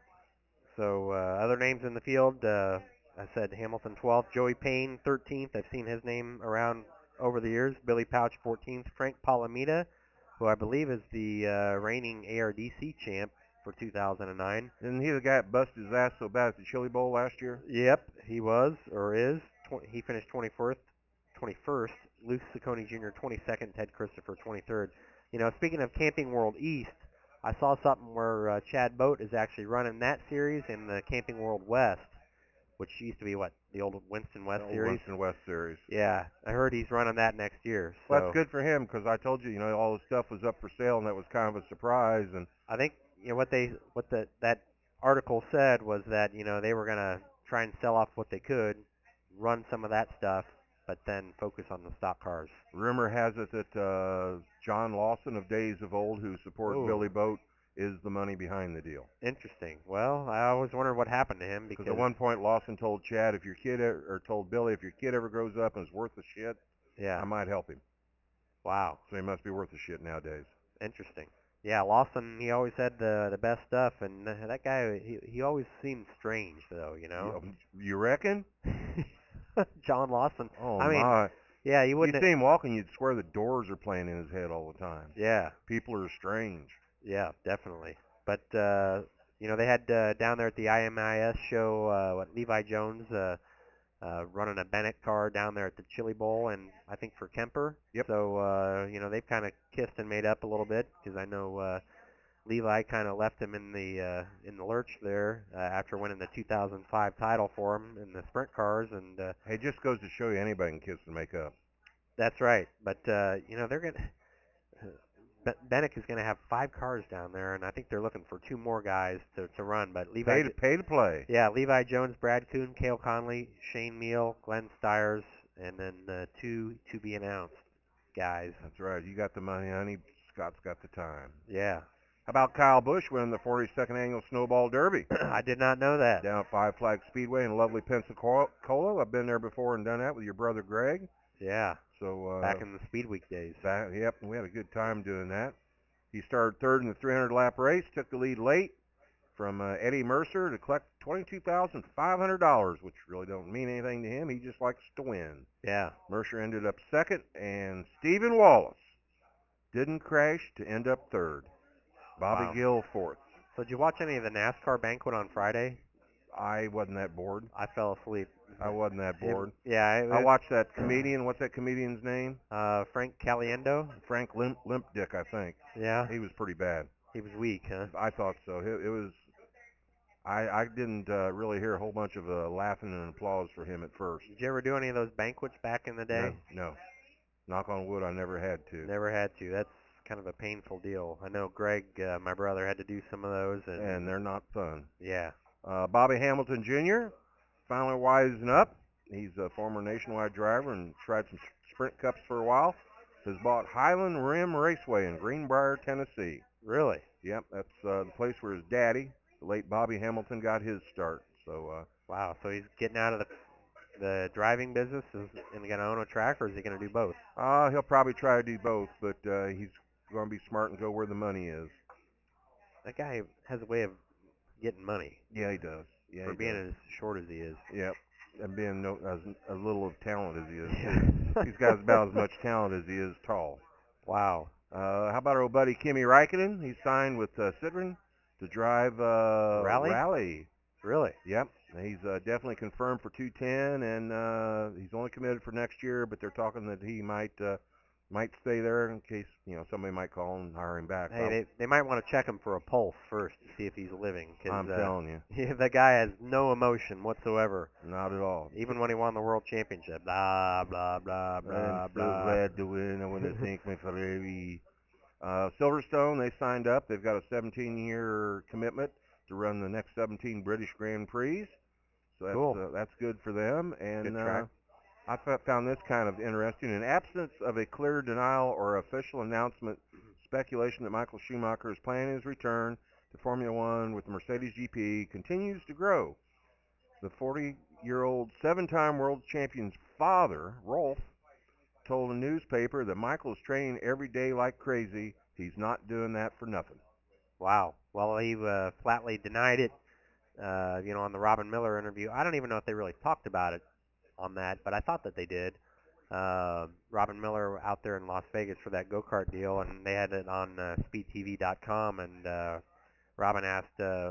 So uh, other names in the field, uh, I said Hamilton twelfth, Joey Payne thirteenth. I've seen his name around over the years. Billy Pouch fourteenth, Frank Palomita, who I believe is the uh, reigning A R D C champ for two thousand nine. Isn't he the guy that busted his ass so bad at the Chili Bowl last year? Yep, he was or is. Tw- he finished twenty-first. twenty-first. Luke Ciccone Junior twenty-second. Ted Christopher twenty-third. You know, speaking of Camping World East, I saw something where uh, Chad Boat is actually running that series in the Camping World West, which used to be what, the old Winston West The old series. Winston West series. Yeah, I heard he's running that next year. So Well, that's good for him because I told you, you know, all the stuff was up for sale and that was kind of a surprise. And I think you know what they what the that article said was that you know they were gonna try and sell off what they could, run some of that stuff, but then focus on the stock cars. rumor has it that uh, John Lawson of Days of Old, who supported Ooh. Billy Boat, is the money behind the deal. Interesting. Well, I always wondered what happened to him because Because at one point Lawson told Chad, if your kid e- or told Billy, if your kid ever grows up and is worth the shit, yeah. I might help him. Wow. So he must be worth the shit nowadays. Interesting. Yeah, Lawson, he always had the the best stuff, and uh, that guy, he he always seemed strange though, you know. You, you reckon? John Lawson. Oh I mean, my! Yeah, you You wouldn't. see him walking, you'd swear the doors are playing in his head all the time. Yeah, People are strange. yeah, definitely. But uh, you know, they had uh, down there at the I M I S show, uh, what Levi Jones uh, uh, running a Bennett car down there at the Chili Bowl, and I think for Kemper. Yep. So uh, you know, they've kind of kissed and made up a little bit because I know uh, Levi kind of left him in the uh, in the lurch there uh, after winning the two thousand five title for him in the sprint cars, and uh, Hey, just goes to show you anybody can kiss and make up. that's right. But uh, you know, they're gonna. Ben- Bennett is going to have five cars down there, and I think they're looking for two more guys to, to run. But Levi, Pay to pay to play. yeah, Levi Jones, Brad Kuhn, Cale Conley, Shane Meal, Glenn Stiers, and then uh, two to be announced guys. That's right. You got the money, honey. Scott's got the time. Yeah, How about Kyle Busch winning the forty-second annual Snowball Derby I did not know that. down at Five Flag Speedway in lovely Pensacola? I've been there before and done that with your brother Greg. Yeah, So uh, back in the Speed Week days. that, yep, we had a good time doing that. He started third in the three hundred lap race, took the lead late from uh, Eddie Mercer to collect twenty-two thousand five hundred dollars, which really don't mean anything to him. He just likes to win. Yeah. Mercer ended up second, and Stephen Wallace didn't crash to end up third. Bobby Wow. Gill fourth. So did you watch any of the NASCAR banquet on Friday? I wasn't that bored. I fell asleep. I wasn't that It, bored. yeah, it I was watched that comedian. What's that comedian's name? uh, Frank Caliendo. Frank Limp, Limp Dick, I think. Yeah, He was pretty bad. he was weak, huh? I thought so. It, it was. I I didn't uh, really hear a whole bunch of uh, laughing and applause for him at first. Did you ever do any of those banquets back in the No, day? no. Knock on wood, I never had to. Never had to. That's kind of a painful deal. I know Greg, uh, my brother, had to do some of those, and And they're not fun. yeah, Uh, Bobby Hamilton Junior finally wising up. He's a former nationwide driver and tried some sprint cups for a while. Has bought Highland Rim Raceway in Greenbrier, Tennessee. really. Yep, that's uh, the place where his daddy, the late Bobby Hamilton, got his start. So, uh, Wow. So he's getting out of the the driving business. Is and going to own a track, or is he going to do both? uh, he'll probably try to do both, but uh, he's going to be smart and go where the money is. That guy has a way of getting money Yeah, he does. Yeah, for he being does. as short as he is. Yep, and being no, as, as little of talent as he is Yeah. too. He's got about as much talent as he is tall. Wow. Uh, how about our old buddy Kimi Räikkönen? He's signed with uh, Citroen to drive uh, Rally? Rally. Really? Yep, he's uh, definitely confirmed for two ten, and uh, he's only committed for next year. But they're talking that he might uh, might stay there in case you know somebody might call and hire him back. Hey, I, they they might want to check him for a pulse first to see if he's living, because I'm uh, telling you, yeah, that guy has no emotion whatsoever. not at all. Even when he won the world championship, blah blah blah I'm blah so blah. glad to win. I want to thank my Ferrari. Uh, Silverstone, they signed up. They've got a seventeen-year commitment to run the next seventeen British Grand Prix. So that's Cool. uh, that's good for them. And Good uh, track. I f- found this kind of interesting. In absence of a clear denial or official announcement, speculation that Michael Schumacher is planning his return to Formula One with the Mercedes G P continues to grow. The forty-year-old seven-time world champion's father, Rolf, told a newspaper that Michael's training every day like crazy. He's not doing that for nothing. Wow. Well, he uh, flatly denied it. Uh, you know, on the Robin Miller interview. I don't even know if they really talked about it on that, but I thought that they did. Uh, Robin Miller out there in Las Vegas for that go-kart deal, and they had it on uh, speed T V dot com, and uh, Robin asked, uh,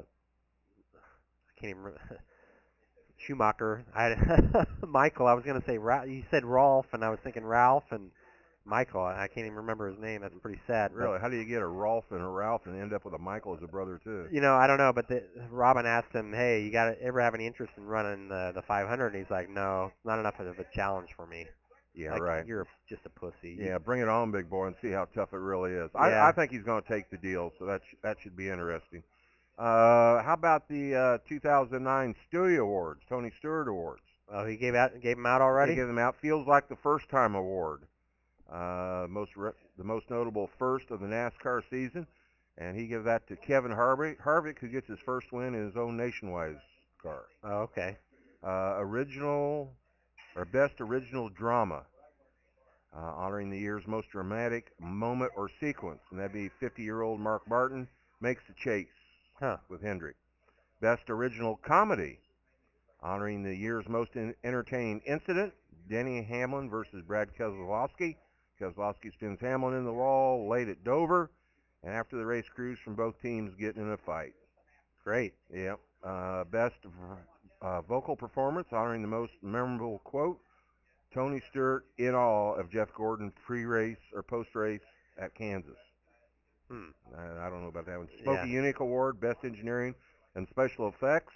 I can't even remember, Schumacher, I Michael, I was going to say, Ra- you said Rolf, and I was thinking Ralph, and Michael, I can't even remember his name, that's pretty sad. But, Really, how do you get a Rolf and a Ralph and end up with a Michael as a brother too? you know, I don't know, but the, Robin asked him, hey, you got to ever have any interest in running the, the five hundred? And he's like, no, it's not enough of a challenge for me. Yeah, Like, right. you're just a pussy. Yeah, bring it on, big boy, and see how tough it really is. Yeah. I, I think he's going to take the deal, so that sh- that should be interesting. Uh, how about the uh, two thousand nine Stewie Awards, Tony Stewart Awards? Oh, he gave out gave him out They already? give them out. Feels like the first time award. Uh, most re- the most notable first of the NASCAR season, and he gives that to Kevin Harvick, Harvick, who gets his first win in his own Nationwide car. Oh, okay. Uh, original or best original drama, uh, honoring the year's most dramatic moment or sequence, and that'd be fifty-year-old Mark Martin makes the chase Huh. with Hendrick. Best original comedy, honoring the year's most in- entertaining incident, Denny Hamlin versus Brad Keselowski. Keselowski spins Hamlin in the wall late at Dover, and after the race, crews from both teams get in a fight. Great. Yep. Uh, best uh, vocal performance honoring the most memorable quote. Tony Stewart in awe of Jeff Gordon pre-race or post-race at Kansas. Hmm. I, I don't know about that one. Yeah. Smokey Unique Award, Best Engineering and Special Effects,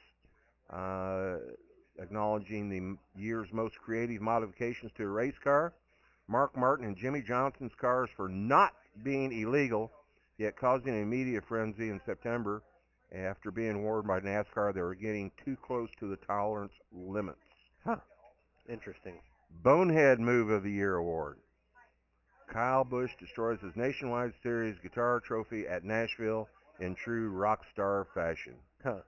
uh, acknowledging the year's most creative modifications to a race car. Mark Martin and Jimmy Johnson's cars for not being illegal, yet causing a media frenzy in September after being warned by NASCAR they were getting too close to the tolerance limits. Huh. Interesting. Bonehead Move of the Year award. Kyle Busch destroys his Nationwide Series guitar trophy at Nashville in true rock star fashion. Huh.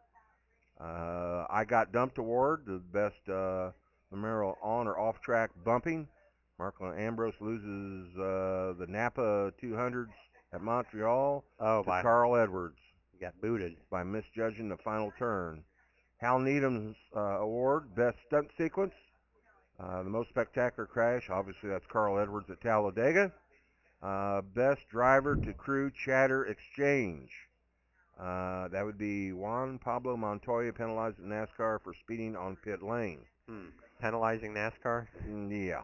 Uh, I Got Dumped award, the best uh, memorial on or off track bumping. Marco Ambrose loses uh, the Napa two hundreds at Montreal Oh, to by Carl Edwards got booted. by misjudging the final turn. Hal Needham's uh, award, best stunt sequence. Uh, the most spectacular crash, obviously that's Carl Edwards at Talladega. Uh, best driver to crew chatter exchange. Uh, that would be Juan Pablo Montoya penalized at NASCAR for speeding on pit lane. Hmm. Penalizing NASCAR? Mm, yeah.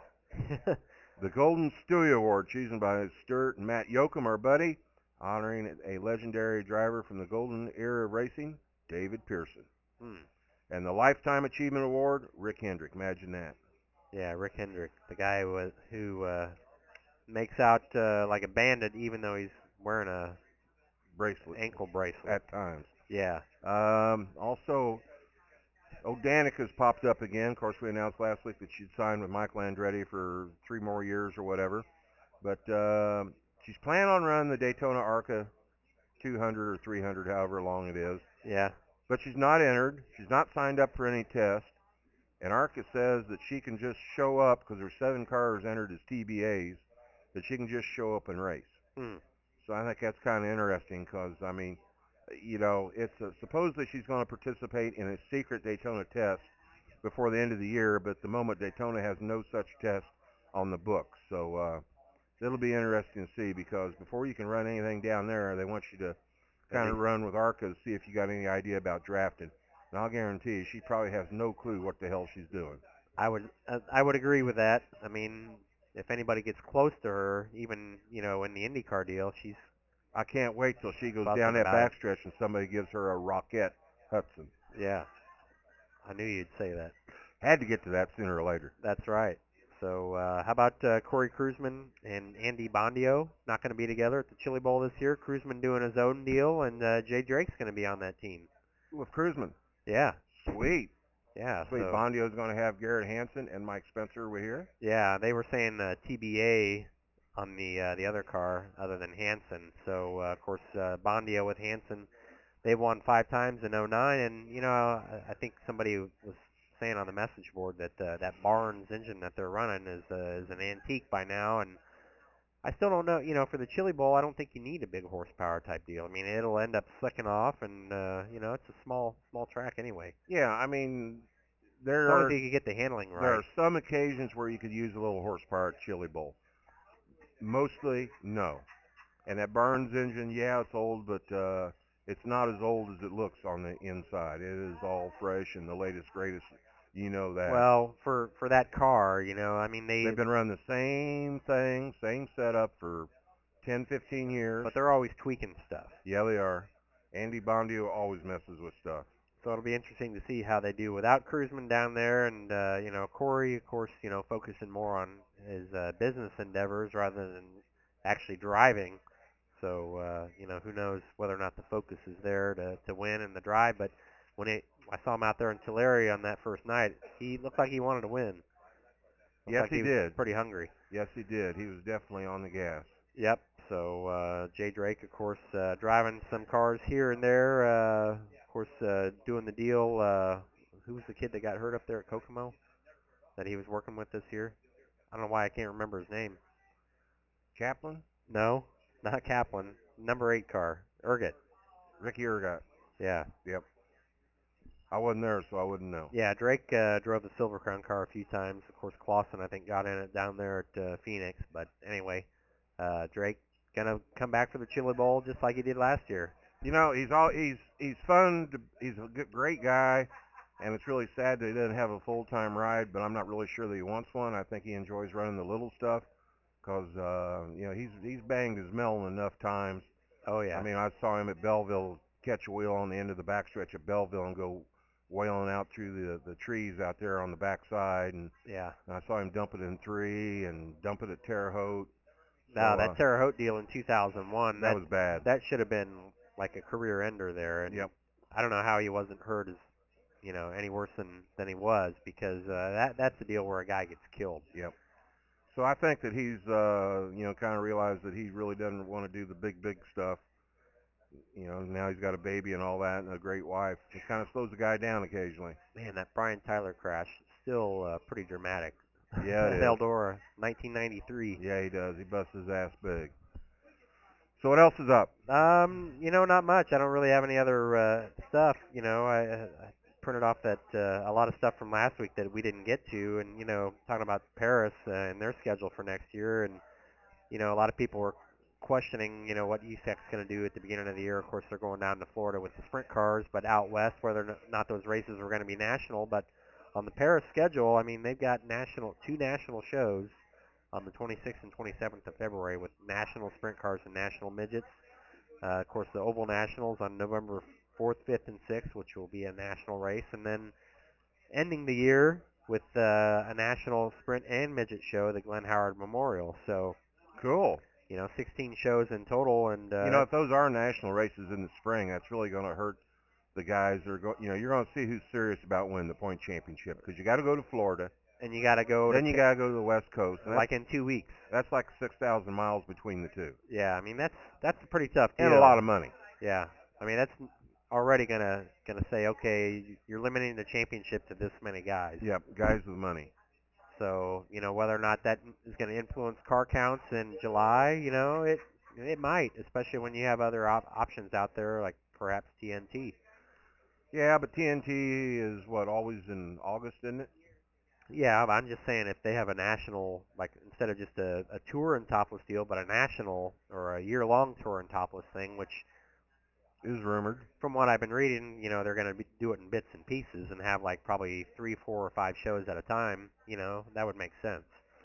The Golden Stewie Award, chosen by Stewart and Matt Yoakum, our buddy, honoring a legendary driver from the golden era of racing, David Pearson. Hmm. And the Lifetime Achievement Award, Rick Hendrick. Imagine that. Yeah, Rick Hendrick, the guy who, was, who uh, makes out uh, like a bandit even though he's wearing a Bracelet ankle bracelet. at times. Yeah. Um, also, Odanica's popped up again. Of course, we announced last week that she'd signed with Michael Andretti for three more years or whatever. But uh, she's planning on running the Daytona ARCA two hundred or three hundred, however long it is. Yeah. But she's not entered. She's not signed up for any test. And ARCA says that she can just show up because there's seven cars entered as T B As, that she can just show up and race. Hmm. So I think that's kind of interesting because, I mean, you know, it's a, supposedly she's going to participate in a secret Daytona test before the end of the year, but at the moment Daytona has no such test on the books. So uh, it'll be interesting to see because before you can run anything down there, they want you to At kind of least run with ARCA to see if you got any idea about drafting. And I'll guarantee you, she probably has no clue what the hell she's doing. I would uh, I would agree with that. I mean, if anybody gets close to her, even you know in the IndyCar deal, she's I can't wait till she goes down fussing that about it. backstretch and somebody gives her a Rocket Hudson. Yeah. I knew you'd say that. Had to get to that sooner or later. That's right. So uh, how about uh, Corey Kruseman and Andy Bondio? Not going to be together at the Chili Bowl this year. Kruseman doing his own deal, and uh, Jay Drake's going to be on that team. With Cruzman. Yeah. Sweet. Yeah. Sweet. So Bondio's going to have Garrett Hansen and Mike Spencer with here. yeah, they were saying uh, T B A on the uh, the other car other than Hansen. So uh, of course uh, Bondio with Hansen, they won five times in oh nine, and you know I, I think somebody was saying on the message board that uh, that Barnes engine that they're running is uh, is an antique by now, and I still don't know. You know, for the Chili Bowl, I don't think you need a big horsepower type deal. I mean, it'll end up slicking off, and uh, you know, it's a small small track anyway. Yeah, I mean, As there long as are you can get the handling there right. are some occasions where you could use a little horsepower at Chili Bowl. Mostly, no. And that Burns engine, yeah, it's old, but uh, it's not as old as it looks on the inside. It is all fresh and the latest, greatest. You know that. Well, for for that car, you know, I mean they, They've been running the same thing, same setup for ten, fifteen years. but they're always tweaking stuff. Yeah, they are. Andy Bondio always messes with stuff. So it'll be interesting to see how they do without Cruzman down there, and uh, you know, Corey, of course, you know, focusing more on his uh, business endeavors rather than actually driving. So uh, you know, who knows whether or not the focus is there to to win in the drive. But when it, I saw him out there in Tulare on that first night, he looked like he wanted to win. Looked Yes, like he he was did. pretty hungry. Yes, he did. He was definitely on the gas. Yep. So uh, Jay Drake, of course, uh, driving some cars here and there. Uh, of course, uh, doing the deal. Uh, who was the kid that got hurt up there at Kokomo that he was working with this year? I don't know why I can't remember his name. Chaplin? No, not Kaplan. Number eight car, Erget. Ricky Ergot. Yeah. Yep. I wasn't there, so I wouldn't know. Yeah, Drake uh, drove the Silver Crown car a few times. Of course, Clausen I think got in it down there at uh, Phoenix. But anyway, uh, Drake gonna come back for the Chili Bowl just like he did last year. You know, he's all he's he's fun. To, he's a good, great guy, and it's really sad that he doesn't have a full time ride. But I'm not really sure that he wants one. I think he enjoys running the little stuff because uh, you know he's he's banged his melon enough times. Oh I yeah, mean, I saw him at Belleville catch a wheel on the end of the backstretch at Belleville and go wailing out through the the trees out there on the backside, and, yeah. and I saw him dump it in three and dump it at Terre Haute. Now So that uh, Terre Haute deal in two thousand one, that that was bad. that should have been like a career ender there, and Yep, I don't know how he wasn't hurt as you know any worse than than he was because uh, that that's a deal where a guy gets killed. yep. So I think that he's uh, you know kind of realized that he really doesn't want to do the big big stuff. You know, now he's got a baby and all that and a great wife. It kind of slows the guy down occasionally. Man, that Brian Tyler crash is still uh, pretty dramatic. Yeah, it At is. Eldora, nineteen ninety-three. Yeah, he does. He busts his ass big. So what else is up? Um, you know, not much. I don't really have any other uh, stuff. You know, I, I printed off that uh, a lot of stuff from last week that we didn't get to, and you know, talking about Paris uh, and their schedule for next year, and you know, a lot of people were questioning, you know, what U S A C's going to do at the beginning of the year. Of course, they're going down to Florida with the sprint cars, but out west, whether or not those races were going to be national. But on the Paris schedule, I mean, they've got national two national shows on the twenty-sixth and twenty-seventh of February with national sprint cars and national midgets. Uh, of course, the Oval Nationals on November fourth, fifth, and sixth, which will be a national race, and then ending the year with uh, a national sprint and midget show, the Glenn Howard Memorial. So Cool. you know, sixteen shows in total, and You uh, know, that's if those are national races in the spring, that's really going to hurt the guys that are going. You know, you're going to see who's serious about winning the point championship because you got to go to Florida, and you got to go to then you t- got to go to the West Coast, and that's like in two weeks. that's like six thousand miles between the two, Yeah, I mean that's that's a pretty tough and a deal. lot of money. Yeah, I mean that's already gonna gonna say okay, you're limiting the championship to this many guys. Yep, guys with money. So you know whether or not that is going to influence car counts in July, you know it it might, especially when you have other op- options out there like perhaps T N T. Yeah, but T N T is what always in August, isn't it? Yeah, but I'm just saying if they have a national, like instead of just a, a tour and topless deal, but a national or a year-long tour and topless thing, which Is rumored. from what I've been reading, you know, they're going to do it in bits and pieces and have like probably three, four, or five shows at a time. You know, that would make sense.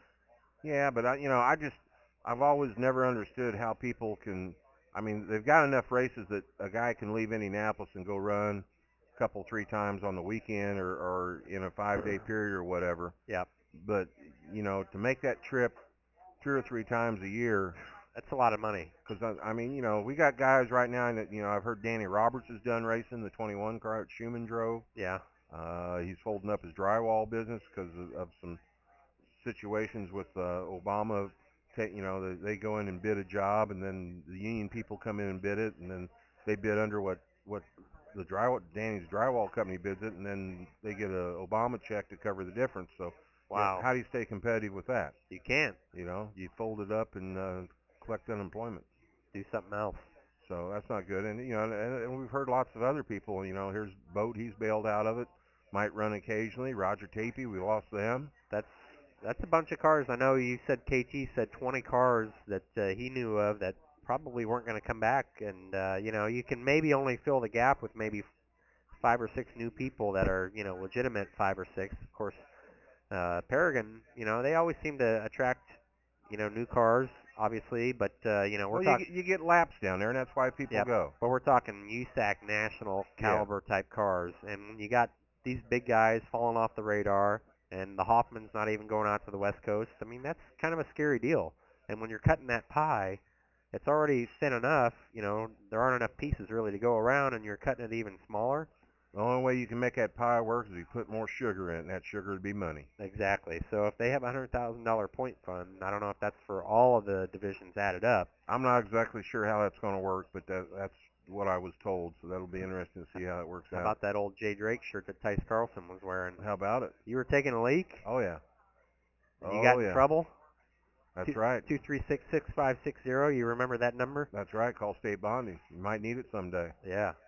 Yeah, but I, you know, I just I've always never understood how people can. I mean, they've got enough races that a guy can leave Indianapolis and go run a couple, three times on the weekend or, or in a five-day period or whatever. Yep, But you know, to make that trip two or three times a year, that's a lot of money. because I, I mean, you know, we got guys right now that you know I've heard Danny Roberts is done racing the twenty-one car that Schumann drove. Yeah, Uh, he's folding up his drywall business because of, of some situations with uh, Obama. Take, you know, they, they go in and bid a job, and then the union people come in and bid it, and then they bid under what what the drywall Danny's drywall company bids it, and then they get a Obama check to cover the difference. So, you know, wow, how do you stay competitive with that? you can't You know, you fold it up and uh, collect unemployment. do something else. So that's not good. And you know, and, and we've heard lots of other people. You know, here's Boat. He's bailed out of it. Might run occasionally. Roger Tapey, we lost them. That's that's a bunch of cars. I know you said K T said twenty cars that uh, he knew of that probably weren't going to come back, and uh, you know you can maybe only fill the gap with maybe five or six new people that are you know legitimate five or six. Of course, uh, Paragon, you know they always seem to attract you know new cars, obviously, but uh, you know we're Well, you talking get, you get laps down there, and that's why people yep, go. but we're talking U S A C national Yeah. caliber type cars, and when you got these big guys falling off the radar, and the Hoffman's not even going out to the West Coast. I mean, that's kind of a scary deal. And when you're cutting that pie, it's already thin enough. You know, there aren't enough pieces really to go around, and you're cutting it even smaller. The only way you can make that pie work is if you put more sugar in it, and that sugar would be money. Exactly. So if they have a hundred thousand dollar point fund, I don't know if that's for all of the divisions added up. I'm not exactly sure how that's going to work, but that that's what I was told. So that'll be interesting to see how it works How out. about that old Jay Drake shirt that Tice Carlson was wearing? How about it? You were taking a leak, Oh yeah. and you Oh got in yeah. trouble. That's Two right. two three six six five six zero. You remember that number? That's right. Call state bonding. You might need it someday. Yeah.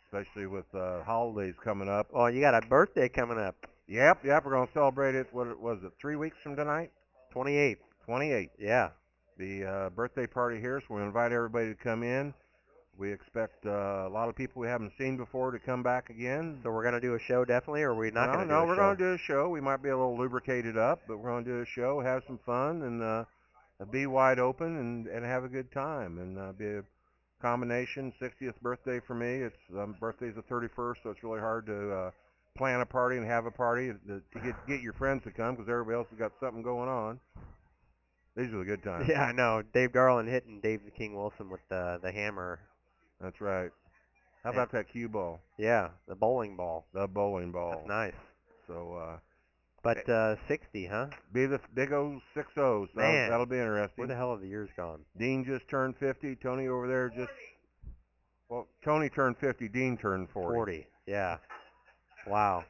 especially with uh, holidays coming up. Oh, you got a birthday coming up, Yep, yep, we're gonna celebrate it. What was it? Three weeks from tonight? twenty-eighth. twenty-eight. Yeah. The uh, birthday party here, so we invite everybody to come in. We expect uh, a lot of people we haven't seen before to come back again. So we're gonna do a show definitely, or are we not no, gonna do no, a we're show? gonna do a show. We might be a little lubricated up, but we're gonna do a show, have some fun, and uh, be wide open and, and have a good time. And uh, be a combination sixtieth birthday for me. It's um, birthday's the thirty-first, so it's really hard to uh, plan a party and have a party to, to get get your friends to come because everybody else has got something going on. These are the good times. Yeah, I know. Dave Garland hitting Dave the King Wilson with the the hammer. That's right. How And about that cue ball? yeah, the bowling ball. The bowling ball. That's nice. So uh, But uh, sixty, huh? be the big old six oh. So that'll, Man, that'll be where interesting. the hell have the years gone? Dean just turned fifty. Tony over there just well, Tony turned fifty. Dean turned forty. Forty. Yeah. Wow.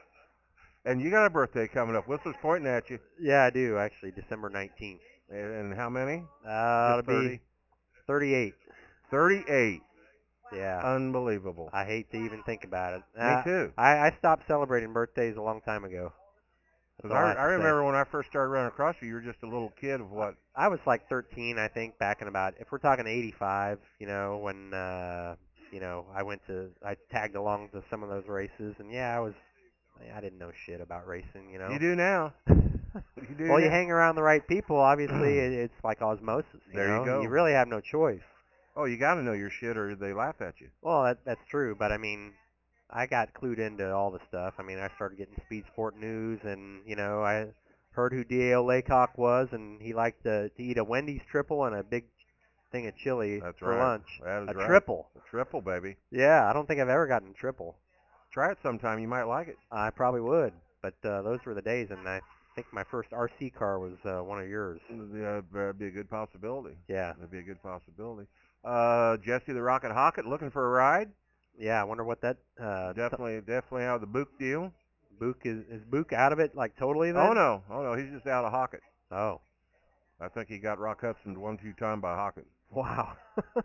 And you got a birthday coming up. Whistler's pointing at you. Yeah, I do actually. December nineteenth. And, and how many? Uh, it'll Just thirty. be thirty-eight. Thirty-eight. Yeah. Unbelievable. I hate to even think about it. Me Uh, too. I, I stopped celebrating birthdays a long time ago. That's Because all I, I, have I to say. remember when I first started running across you, you were just a little kid of what? I was like thirteen, I think, back in about, if we're talking eighty-five, you know, when, uh, you know, I went to, I tagged along to some of those races, and yeah, I was, I didn't know shit about racing, you know. You do now. You do Well, you now. hang around the right people, obviously, it, it's like osmosis, you There you know. go. You really have no choice. Oh, you got to know your shit or they laugh at you. Well, that, that's true, but I mean, I got clued into all the stuff. I mean, I started getting Speed Sport News, and you know, I heard who D A L Laycock was, and he liked to, to eat a Wendy's triple and a big thing of chili That's for right. lunch. That is A right. triple. A triple, baby. Yeah, I don't think I've ever gotten a triple. Try it sometime. You might like it. I probably would, but uh, those were the days, and I think my first R C car was uh, one of yours. Yeah, that'd be a good possibility. Yeah, That'd be a good possibility. Uh, Jesse the Rocket Hockett looking for a ride? yeah. I wonder what that uh, Definitely, definitely out of the Book deal. Book is is Book out of it like totally then? Oh no, oh no, he's just out of Hockett. Oh, I think he got Rock Hudson one two time by Hockett. wow.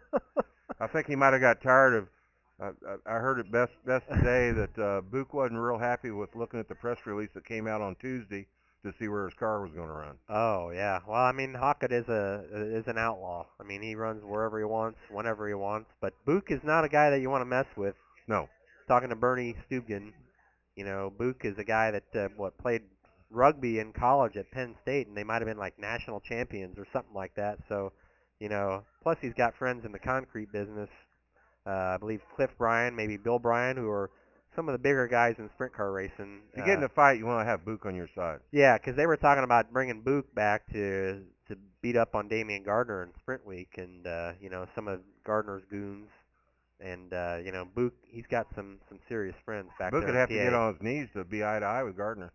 I think he might have got tired of. Uh, I I heard it best best today that uh, Book wasn't real happy with looking at the press release that came out on Tuesday to see where his car was going to run. Oh yeah. Well, I mean, Hockett is a is an outlaw. I mean, he runs wherever he wants, whenever he wants. But Book is not a guy that you want to mess with. No. Talking to Bernie Stubgen, you know, Book is a guy that uh, what played rugby in college at Penn State, and they might have been like national champions or something like that. So, you know, plus he's got friends in the concrete business. Uh, I believe Cliff Bryan, maybe Bill Bryan, who are some of the bigger guys in sprint car racing. If you get in Uh, a fight, you want to have Book on your side. yeah, because they were talking about bringing Book back to to beat up on Damian Gardner in Sprint Week, and uh, you know, some of Gardner's goons, and uh, you know, Book, he's got some some serious friends back Book there would in have to get P A. on his knees to be eye to eye with Gardner.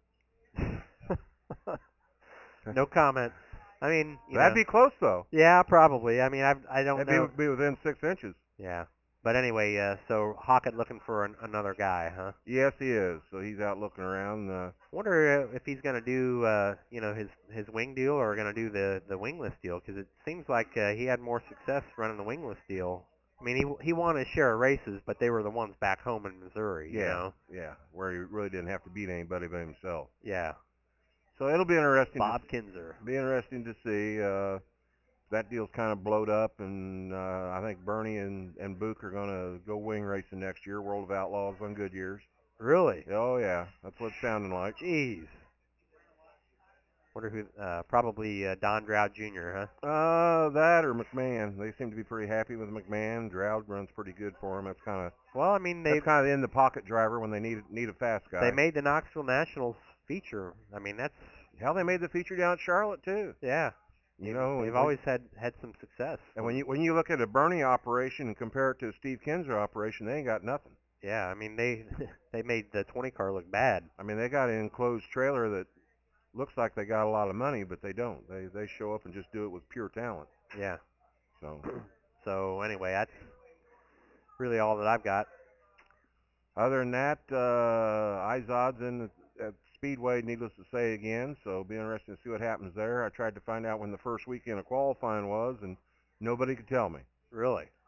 No comment. I mean, you That'd know, be close though. yeah, probably. I mean, I I don't That'd know. be be within six inches. Yeah, but anyway, uh, so Hockett looking for an, another guy, huh? Yes, he is. So he's out looking around. Uh, Wonder if he's gonna do, uh, you know, his his wing deal or gonna do the the wingless deal, because it seems like uh, he had more success running the wingless deal. I mean, he he won his share of races, but they were the ones back home in Missouri, you yeah, know. yeah, where he really didn't have to beat anybody but himself. Yeah, So it'll be interesting. Bob To, Kinzer. be interesting to see. Uh, that deal's kind of blowed up, and uh, I think Bernie and and Book are gonna go wing racing next year. World of Outlaws on Goodyears. Really? Oh yeah, that's what it's sounding like. Jeez. Wonder who? Uh, probably uh, Don Drought Junior, huh? Uh, that or McMahon. They seem to be pretty happy with McMahon. Drought runs pretty good for him. That's kind of Well, I mean, they that's kind of in the pocket driver when they need need a fast guy. they made the Knoxville Nationals feature. I mean, that's Hell, they made the feature down at Charlotte too. yeah. You They've, know, they've and always had had some success. and when you when you look at a Bernie operation and compare it to a Steve Kinzer operation, they ain't got nothing. Yeah, I mean they they made the twenty car look bad. I mean, they got an enclosed trailer that looks like they got a lot of money, but they don't. They they show up and just do it with pure talent. Yeah. So, So anyway, that's really all that I've got. other than that, uh, Izod's in the, at Speedway, needless to say again. So, it'll be interesting to see what happens there. I tried to find out when the first weekend of qualifying was, and nobody could tell me. Really.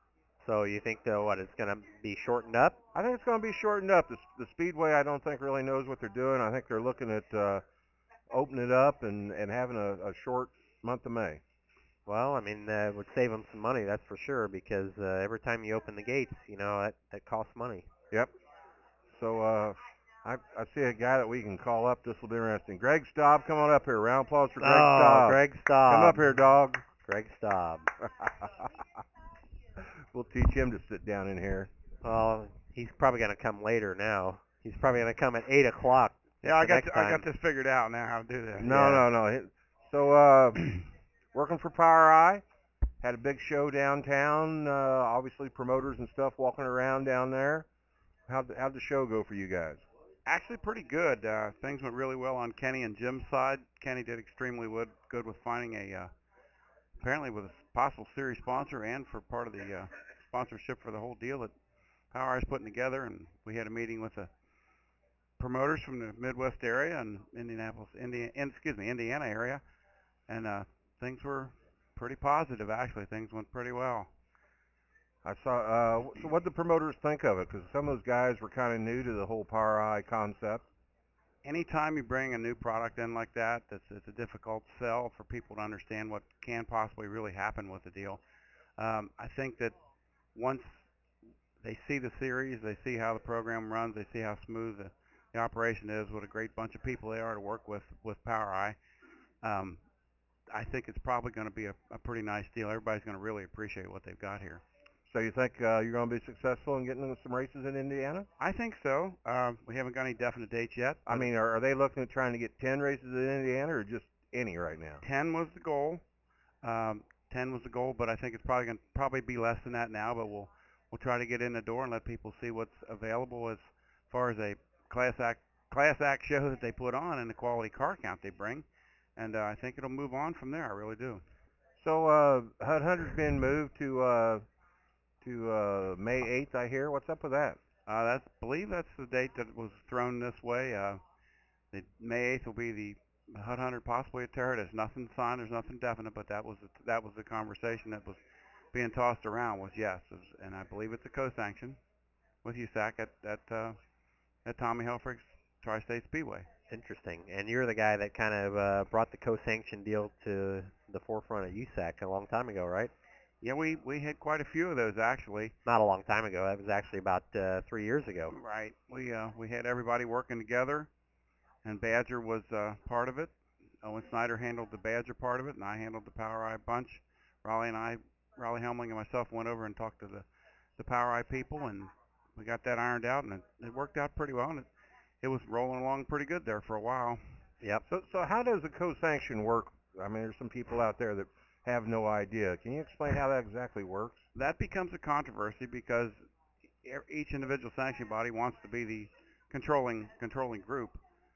So you think though what it's gonna be shortened up? I think it's going to be shortened up. The, the Speedway, I don't think really knows what they're doing. I think they're looking at uh, opening it up and and having a, a short month of May. Well, I mean, uh, it would save them some money, that's for sure, because uh, every time you open the gates, you know, that, that costs money. Yep. So uh, I I see a guy that we can call up. This will be interesting. Greg Staub, come on up here. Round of applause for Greg Oh, Staub. Greg Come Staub. up here, dog. Greg Staub. We'll teach him to sit down in here. Well, he's probably going to come later now. He's probably going to come at eight o'clock. Yeah, I the got next I time. got this figured out now how to do this. No, Yeah. no, no. He- So uh, working for Power Eye. Had a big show downtown. Uh, obviously promoters and stuff walking around down there. How'd the, how'd the show go for you guys? Actually, pretty good. Uh, things went really well on Kenny and Jim's side. Kenny did extremely good, good with finding a uh, apparently with a possible series sponsor and for part of the uh, sponsorship for the whole deal that Power Eye's putting together. And we had a meeting with the promoters from the Midwest area and Indianapolis, Indiana, excuse me, Indiana area, and uh, things were pretty positive. Actually, things went pretty well. I saw. Uh, so what did the promoters think of it? Because some of those guys were kind of new to the whole Power Eye concept. Anytime you bring a new product in like that, that's it's a difficult sell for people to understand what can possibly really happen with the deal. Um, I think that once they see the series, they see how the program runs, they see how smooth the, the operation is, what a great bunch of people they are to work with with Power Eye. Um, I think it's probably going to be a, a pretty nice deal. Everybody's going to really appreciate what they've got here. So you think uh, you're going to be successful in getting into some races in Indiana? I think so. Um, we haven't got any definite dates yet. I mean, are, are they looking at trying to get ten races in Indiana or just any right now? ten was the goal. Um, ten was the goal, but I think it's probably going to probably be less than that now. But we'll we'll try to get in the door and let people see what's available as far as a class act class act show that they put on and the quality car count they bring. And uh, I think it'll move on from there. I really do. So uh, Hut Hunter's been moved to uh, to uh, May eighth, I hear. What's up with that? Uh, that's I believe that's the date that was thrown this way. Uh, the May eighth will be the Hut Hunter possibly at Terra. There's nothing signed. There's nothing definite, but that was the, that was the conversation that was being tossed around. Was yes, it was, and I believe it's a co-sanction with U S A C at at uh, at Tommy Hilfiger's Tri-State Speedway. Interesting. And you're the guy that kind of uh, brought the co-sanction deal to the forefront of U S A C a long time ago, right? Yeah, we we had quite a few of those actually. Not a long time ago. That was actually about uh, three years ago. Right. We uh, we had everybody working together, and Badger was uh, part of it. Owen Snyder handled the Badger part of it, and I handled the Power Eye bunch. Raleigh and I, Raleigh Helmling and myself went over and talked to the, the Power Eye people, and we got that ironed out, and it, it worked out pretty well, and it, it was rolling along pretty good there for a while. Yep. So so how does a co-sanction work? I mean, there's some people out there that have no idea. Can you explain how that exactly works? That becomes a controversy because e- each individual sanction body wants to be the controlling controlling group.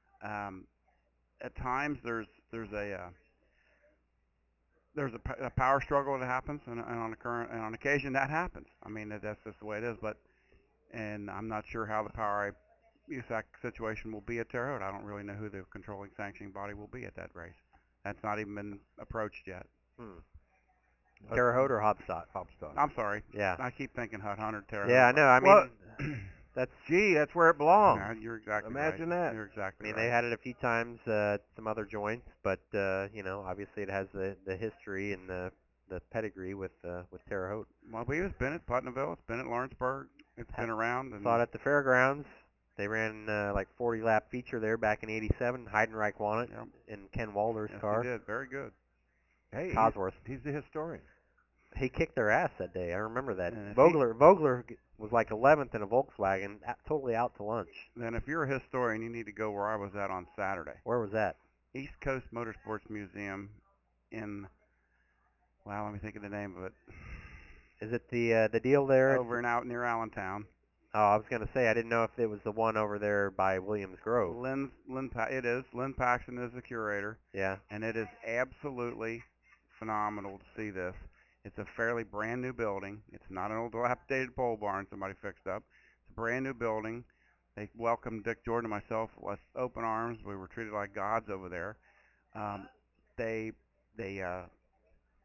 Um, at times, there's there's a uh, there's a, p- a power struggle that happens, and, and on a current and on occasion that happens. I mean that, that's just the way it is. But and I'm not sure how the Power Eye U S A C situation will be at Terre Haute. I don't really know who the controlling sanctioning body will be at that race. That's not even been approached yet. Hmm. Terre Haute or Hopstock? Hopstock. I'm sorry. Yeah. I keep thinking Hut Hunter Terre Haute. Yeah, I know. I mean, Well, that's. Gee, that's where it belongs. Yeah, you're exactly Imagine right. that. You're I exactly mean, right. they had it a few times uh, at some other joints, but uh, you know, obviously it has the the history and the the pedigree with uh, with Terre Haute. Well, we it's been at Putnamville. It's been at Lawrenceburg. It's Ha- been around. And Saw it at the fairgrounds. They ran uh, like forty lap feature there back in eighty-seven. Heidenreich won it Yep. in Ken Walder's Yes, car. he did. Very good. Hey, he's, Cosworth. he's the historian. He kicked their ass that day. I remember that. And if Vogler Vogler g- was like eleventh in a Volkswagen, a- totally out to lunch. Then if you're a historian, you need to go where I was at on Saturday. Where was that? East Coast Motorsports Museum in, well, let me think of the name of it. Is it the uh, the deal there? Over and out near Allentown. Oh, I was gonna say I didn't know if it was the one over there by Williams Grove. Lynn, Lynn, Pa- it is. Lynn Paxton is the curator, Yeah. and it is absolutely phenomenal to see this. It's a fairly brand new building. It's not an old dilapidated pole barn somebody fixed up. It's a brand new building. They welcomed Dick Jordan and myself with open arms. We were treated like gods over there. Um, they they uh,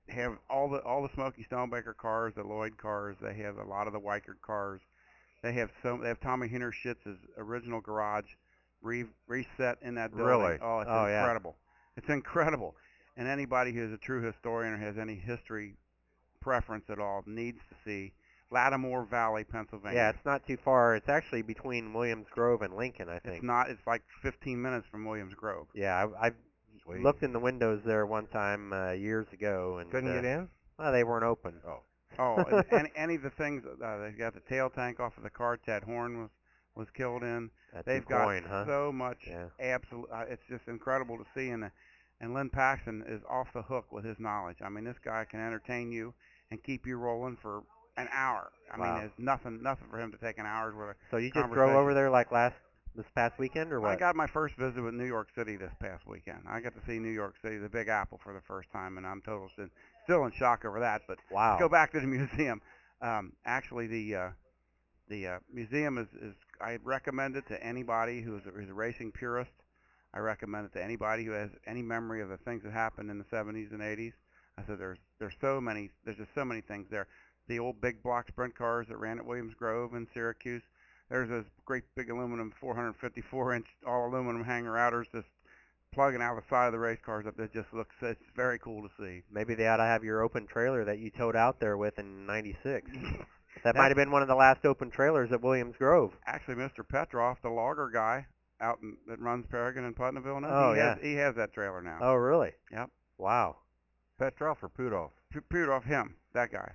have all the all the Smokey Stonebaker cars, the Lloyd cars. They have a lot of the Weichert cars. They have so they have Tommy Hinterschitz's original garage re, reset in that building. Really? Oh, it's Oh yeah. incredible. It's incredible. And anybody who is a true historian or has any history preference at all needs to see Lattimore Valley, Pennsylvania. Yeah, it's not too far. It's actually between Williams Grove and Lincoln, I It's think. not. It's like fifteen minutes from Williams Grove. Yeah, I, I've Sweet. looked in the windows there one time uh, years ago, and Couldn't uh, get in? well, they weren't open. Oh. Oh, and any, any of the things uh, they've got the tail tank off of the car Ted Horn was was killed in. At They've got DuQuoin, huh? so much Yeah. absolute. Uh, it's just incredible to see, and uh, and Lynn Paxton is off the hook with his knowledge. I mean, this guy can entertain you and keep you rolling for an hour. I Wow. mean, there's nothing nothing for him to take an hour's worth of So you just drove over conversation. there like last this past weekend, or what? I got my first visit with New York City this past weekend. I got to see New York City, the Big Apple, for the first time, and I'm total still, still in shock over that. But Wow. let's go back to the museum. Um, actually, the uh, the uh, museum is, is I recommend it to anybody who's a, who's a racing purist. I recommend it to anybody who has any memory of the things that happened in the seventies and eighties. I said there's there's so many there's just so many things there. The old big block sprint cars that ran at Williams Grove in Syracuse. There's those great big aluminum four hundred fifty-four inch all aluminum hanger outers just plugging out the side of the race cars up. That just looks it's very cool to see. Maybe they ought to have your open trailer that you towed out there with in ninety-six. That That's- might have been one of the last open trailers at Williams Grove. Actually, Mister Petroff, the logger guy out in, that runs Paragon and Putnamville, now, Oh, he yeah. has he has that trailer now. Oh, really? Yep. Wow. Petroff or Pudoff? P- Putoff, him, that guy.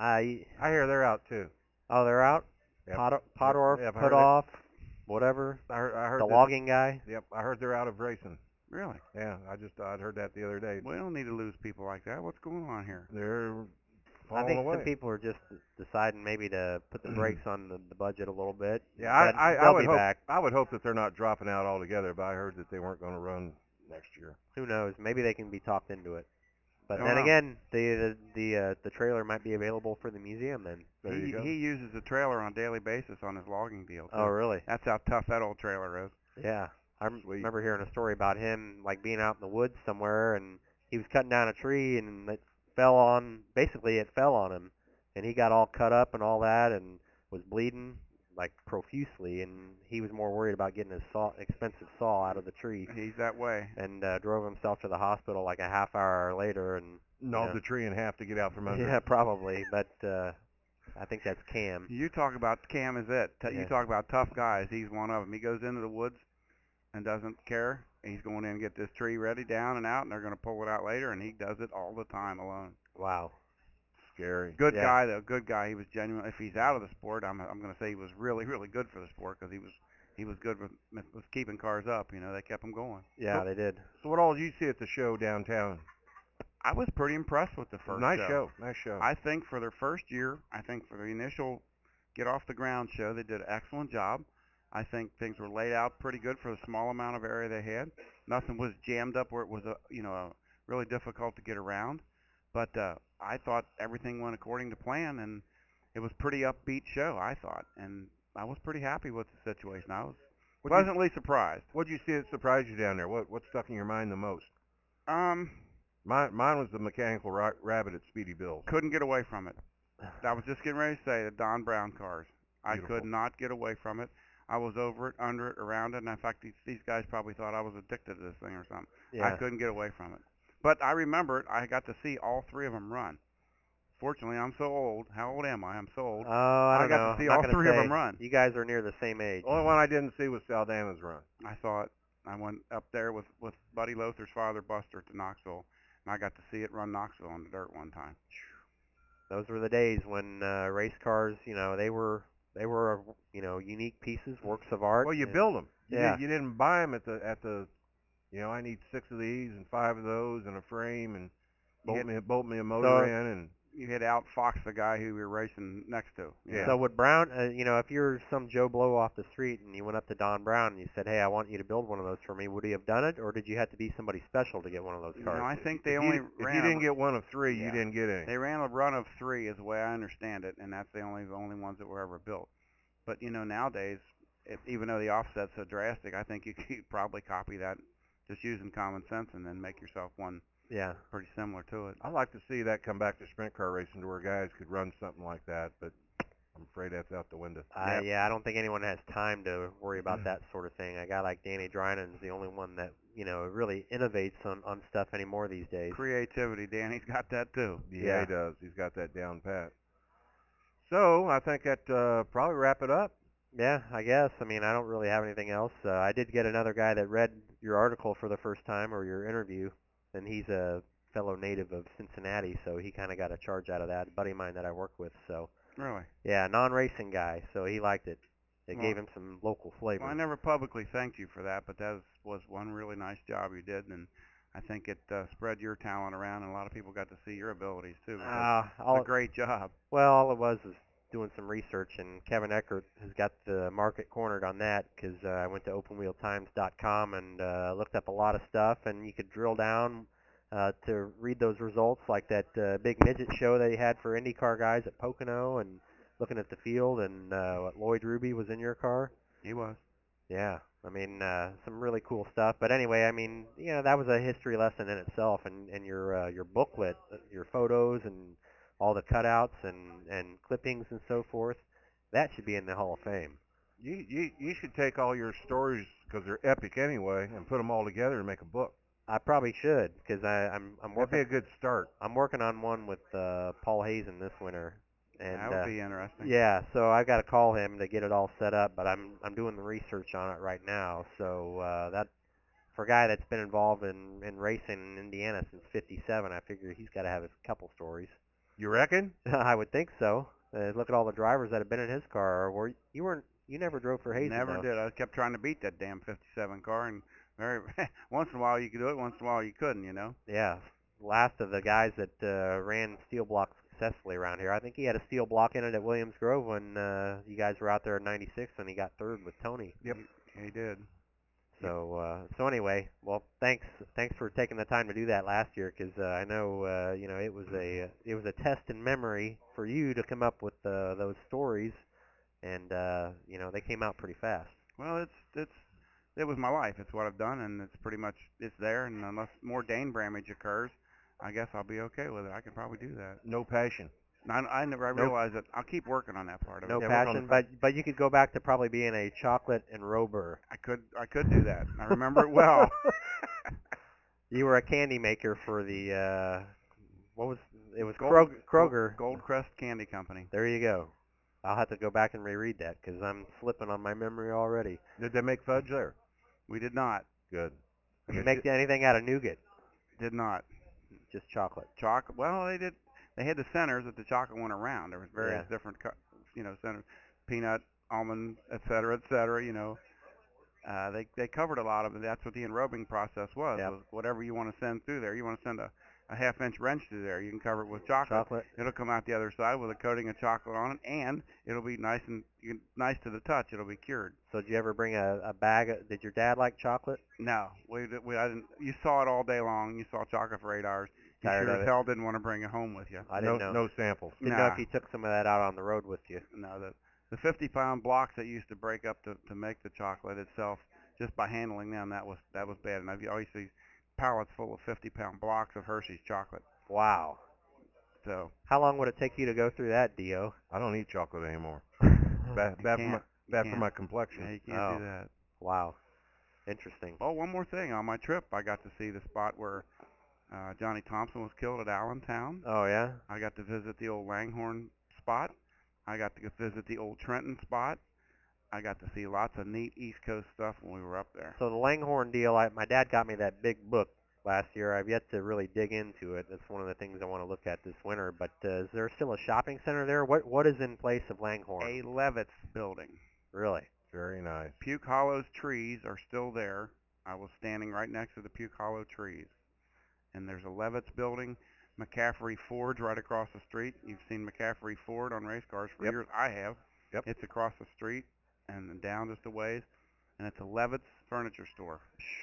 I I hear they're out too. oh, they're out. Yep. Pot Podorf, Yep, I put heard it. off, whatever. I heard, I heard The that- logging guy. Yep, I heard they're out of racing. Really? Yeah, I just I'd heard that the other day. We don't need to lose people like that. What's going on here? They're I falling think away. some people are just deciding maybe to put the brakes on the, the budget a little bit. Yeah, I but I, I they'll would be hope back. I would hope that they're not dropping out altogether. But I heard that they weren't going to run next year. Who knows? Maybe they can be talked into it. But Don't then know. again, the the the, uh, the trailer might be available for the museum then. There he you go. he uses the trailer on a daily basis on his logging deal. Too. Oh, really? That's how tough that old trailer is. Yeah. I rem- Sweet. remember hearing a story about him like being out in the woods somewhere, and he was cutting down a tree, and it fell on. Basically, it fell on him, and he got all cut up and all that, and was bleeding like profusely. And he was more worried about getting his saw, expensive saw out of the tree, He's that way. and uh, drove himself to the hospital like a half hour later. And Gnawed Yeah. the tree in half to get out from under. yeah, probably. But uh, I think that's Cam. You talk about Cam is it. T- Yeah. You talk about tough guys. He's one of them. He goes into the woods and doesn't care. He's going in and get this tree ready down and out, and they're going to pull it out later, and he does it all the time alone. Wow. Scary. Good Yeah. guy though. Good guy. He was genuine. If he's out of the sport, I'm I'm going to say he was really really good for the sport because he was he was good with with keeping cars up. You know, they kept him going. Yeah, So- they did. So what all did you see at the show downtown? I was pretty impressed with the first nice show. show. Nice show. I think for their first year, I think for the initial get off the ground show, they did an excellent job. I think things were laid out pretty good for the small amount of area they had. Nothing was jammed up where it was a you know a, really difficult to get around. But uh, I thought everything went according to plan, and it was pretty upbeat show. I thought, and I was pretty happy with the situation. I was What'd you- pleasantly surprised. What'd you see that surprised you down there? What what stuck in your mind the most? Um, Mine mine was the mechanical ra- rabbit at Speedy Bill's. couldn't get away from it. I was just getting ready to say the Don Brown cars. I Beautiful. could not get away from it. I was over it, under it, around it, and in fact, these, these guys probably thought I was addicted to this thing or something. Yeah. I couldn't get away from it. But I remember it. I got to see all three of them run. Fortunately, I'm so old. How old am I? I'm so old. Oh, I I don't got to know. see I'm not all gonna three of say. 'em run. You guys are near the same age. The only one I didn't see was Saldana's run. I saw it. I went up there with, with Buddy Lothar's father, Buster, to Knoxville, and I got to see it run Knoxville on the dirt one time. Those were the days when uh, race cars, you know, they were they were you know unique pieces, works of art. Well, you and- build them. You, Yeah. did, you didn't buy them at the at the. You know, I need six of these and five of those and a frame and You bolt had- me bolt me a motor So- in and You had outfox the guy who we were racing next to. you Yeah. know. So would Brown, uh, you know, if you're some Joe Blow off the street and you went up to Don Brown and you said, "Hey, I want you to build one of those for me," would he have done it, or did you have to be somebody special to get one of those You cars? know, I think they if only you, if ran you a- didn't get one of three, you Yeah. didn't get any. They ran a run of three, is the way I understand it, and that's the only the only ones that were ever built. But you know, nowadays, if, even though the offset's so drastic, I think you could probably copy that just using common sense and then make yourself one Yeah. pretty similar to it. I'd like to see that come back to sprint car racing to where guys could run something like that, but I'm afraid that's out the window. I Yep. yeah, I don't think anyone has time to worry about that sort of thing. A guy like Danny Drynan is the only one that you know really innovates on on stuff anymore these days. Creativity, Danny's got that too. Yeah, Yeah. he does. He's got that down pat. So I think that uh, probably wrap it up. Yeah, I guess. I mean, I don't really have anything else. Uh, I did get another guy that read your article for the first time or your interview, and he's a fellow native of Cincinnati, so he kind of got a charge out of that. A buddy of mine that I work with, so Really? yeah, non-racing guy, so he liked it. It Well, gave him some local flavor. Well, I never publicly thanked you for that, but that was, was one really nice job you did, and I think it uh, spread your talent around, and a lot of people got to see your abilities too. Because Uh, it's all, a great job. well, all it was was doing some research, and Kevin Eckert has got the market cornered on that because uh, I went to open wheel times dot com and uh, looked up a lot of stuff, and you could drill down uh, to read those results, like that uh, big midget show that he had for IndyCar guys at Pocono, and looking at the field, and uh, what, Lloyd Ruby was in your car. He was. Yeah, I mean, uh, some really cool stuff. But anyway, I mean, you know, that was a history lesson in itself, and, and your uh, your booklet, uh, your photos, and all the cutouts and, and clippings and so forth, that should be in the Hall of Fame. You you you should take all your stories because they're epic anyway, and put them all together and make a book. I probably should, because I'm I'm That'd be working a good start. I'm working on one with uh, Paul Hazen this winter, and That would uh, be interesting. yeah, so I got to call him to get it all set up. But I'm I'm doing the research on it right now, so uh, that. For a guy that's been involved in, in racing in Indiana since fifty-seven, I figure he's got to have a couple stories. You reckon? I would think so. Uh, look at all the drivers that have been in his car. Or you weren't, you never drove for Hazen, Never though. did. I kept trying to beat that damn fifty-seven car, and very once in a while you could do it, once in a while you couldn't. You know. Yeah, last of the guys that uh, ran steel blocks successfully around here. I think he had a steel block in it at Williams Grove when uh, you guys were out there in ninety-six, and he got third with Tony. Yep. He, he did. So uh, so anyway, well, thanks thanks for taking the time to do that last year, because uh, I know uh, you know it was a it was a test in memory for you to come up with uh, those stories, and uh, you know they came out pretty fast. Well, it's it's it was my life. It's what I've done, and it's pretty much it's there. And unless more Dane Bramage occurs, I guess I'll be okay with it. I can probably do that. No passion. I, I never I Nope. realized that. I'll keep working on that part of No it. Yeah, work on passion, the but but you could go back to probably being a chocolate and Rober. I could I could do that. I remember it well. You were a candy maker for the uh, what was it was Gold, Krog- Kroger. Gold, Goldcrest Candy Company. There you go. I'll have to go back and reread that because I'm slipping on my memory already. Did they make fudge there? We did not. Good. Did you make anything out of nougat? Did not. Just chocolate. Chocolate. Well, they did. They had the centers that the chocolate went around. There was various Yeah. different, co- you know, centers, peanut, almond, et cetera, et cetera. You know, uh, they they covered a lot of it. That's what the enrobing process was. Yep. Was whatever you want to send through there. You want to send a, a half inch wrench through there. You can cover it with chocolate. Chocolate. It'll come out the other side with a coating of chocolate on it, and it'll be nice and you- nice to the touch. It'll be cured. So did you ever bring a, a bag? Of, did your dad like chocolate? No, we, di- we I didn't. You saw it all day long. You saw chocolate for eight hours. You Tired sure of as it? hell didn't want to bring it home with you. I no, didn't know. no samples. Didn't Nah. know if you took some of that out on the road with you. No, the the fifty pound blocks that used to break up to to make the chocolate itself, just by handling them, that was that was bad. And I've always see pallets full of fifty pound blocks of Hershey's chocolate. Wow. So How long would it take you to go through that, Dio? I don't eat chocolate anymore. wow. Bad, bad for my can't. You bad for can't. my yeah, complexion. you can't Oh. do that. Interesting. Oh, one more thing. On my trip, I got to see the spot where uh, Johnny Thompson was killed at Allentown. Oh yeah. I got to visit the old Langhorne spot. I got to go visit the old Trenton spot. I got to see lots of neat East Coast stuff when we were up there. So the Langhorne deal, I, my dad got me that big book last year. I've yet to really dig into it. That's one of the things I want to look at this winter. But uh, is there still a shopping center there? What What is in place of Langhorne? A Levitz building. Really? Very nice. Puke Hollow's trees are still there. I was standing right next to the Puke Hollow trees. And there's a Levitz building. McCaffrey Ford right across the street. You've seen McCaffrey Ford on race cars for Yep. years. I have. Yep. It's across the street and then down just a ways. And it's a Levitz furniture store.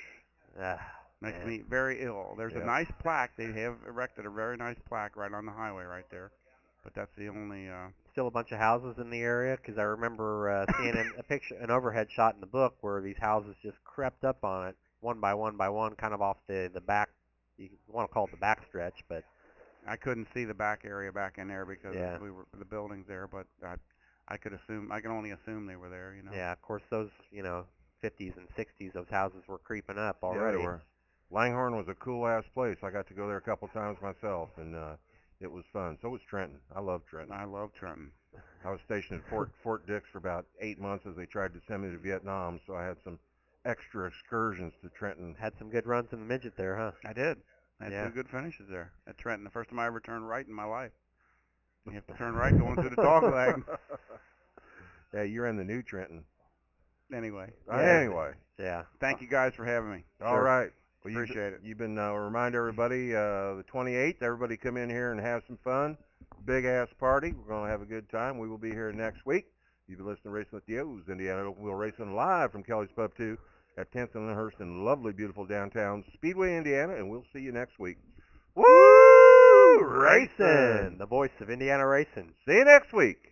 Ah, Makes man. me very ill. There's Yep. a nice plaque. They have erected a very nice plaque right on the highway right there. But that's the only. Uh, Still a bunch of houses in the area? Because I remember uh, seeing an, a picture, an overhead shot in the book where these houses just crept up on it one by one by one, kind of off the the back, you want to call it the backstretch, but I couldn't see the back area back in there because yeah, we were the buildings there, but I I could assume I can only assume they were there, you know. yeah. Of course, those you know fifties and sixties, those houses were creeping up Yeah, already. they were. Langhorne was a cool ass place. I got to go there a couple times myself, and uh, it was fun. So was Trenton. I love Trenton. I love Trenton. I was stationed at Fort Fort Dix for about eight months as they tried to send me to Vietnam, so I had some extra excursions to Trenton. Had some good runs in the midget there, huh? I did. I had Yeah. two good finishes there at Trenton. The first time I ever turned right in my life. You have to turn right going through the dog leg. Yeah, you're in the new Trenton. Anyway. Uh, Yeah. anyway, Yeah. Thank you guys for having me. all Sure. right. Well, you've, Appreciate it. You've been uh, remind everybody uh, the twenty-eighth. Everybody come in here and have some fun. Big ass party. We're gonna have a good time. We will be here next week. You've been listening to Racing with the O's, Indiana Open Wheel Racing live from Kelly's Pub two at tenth and Lyndhurst in lovely, beautiful downtown Speedway, Indiana, and we'll see you next week. Woo! Racing, the voice of Indiana racing. See you next week.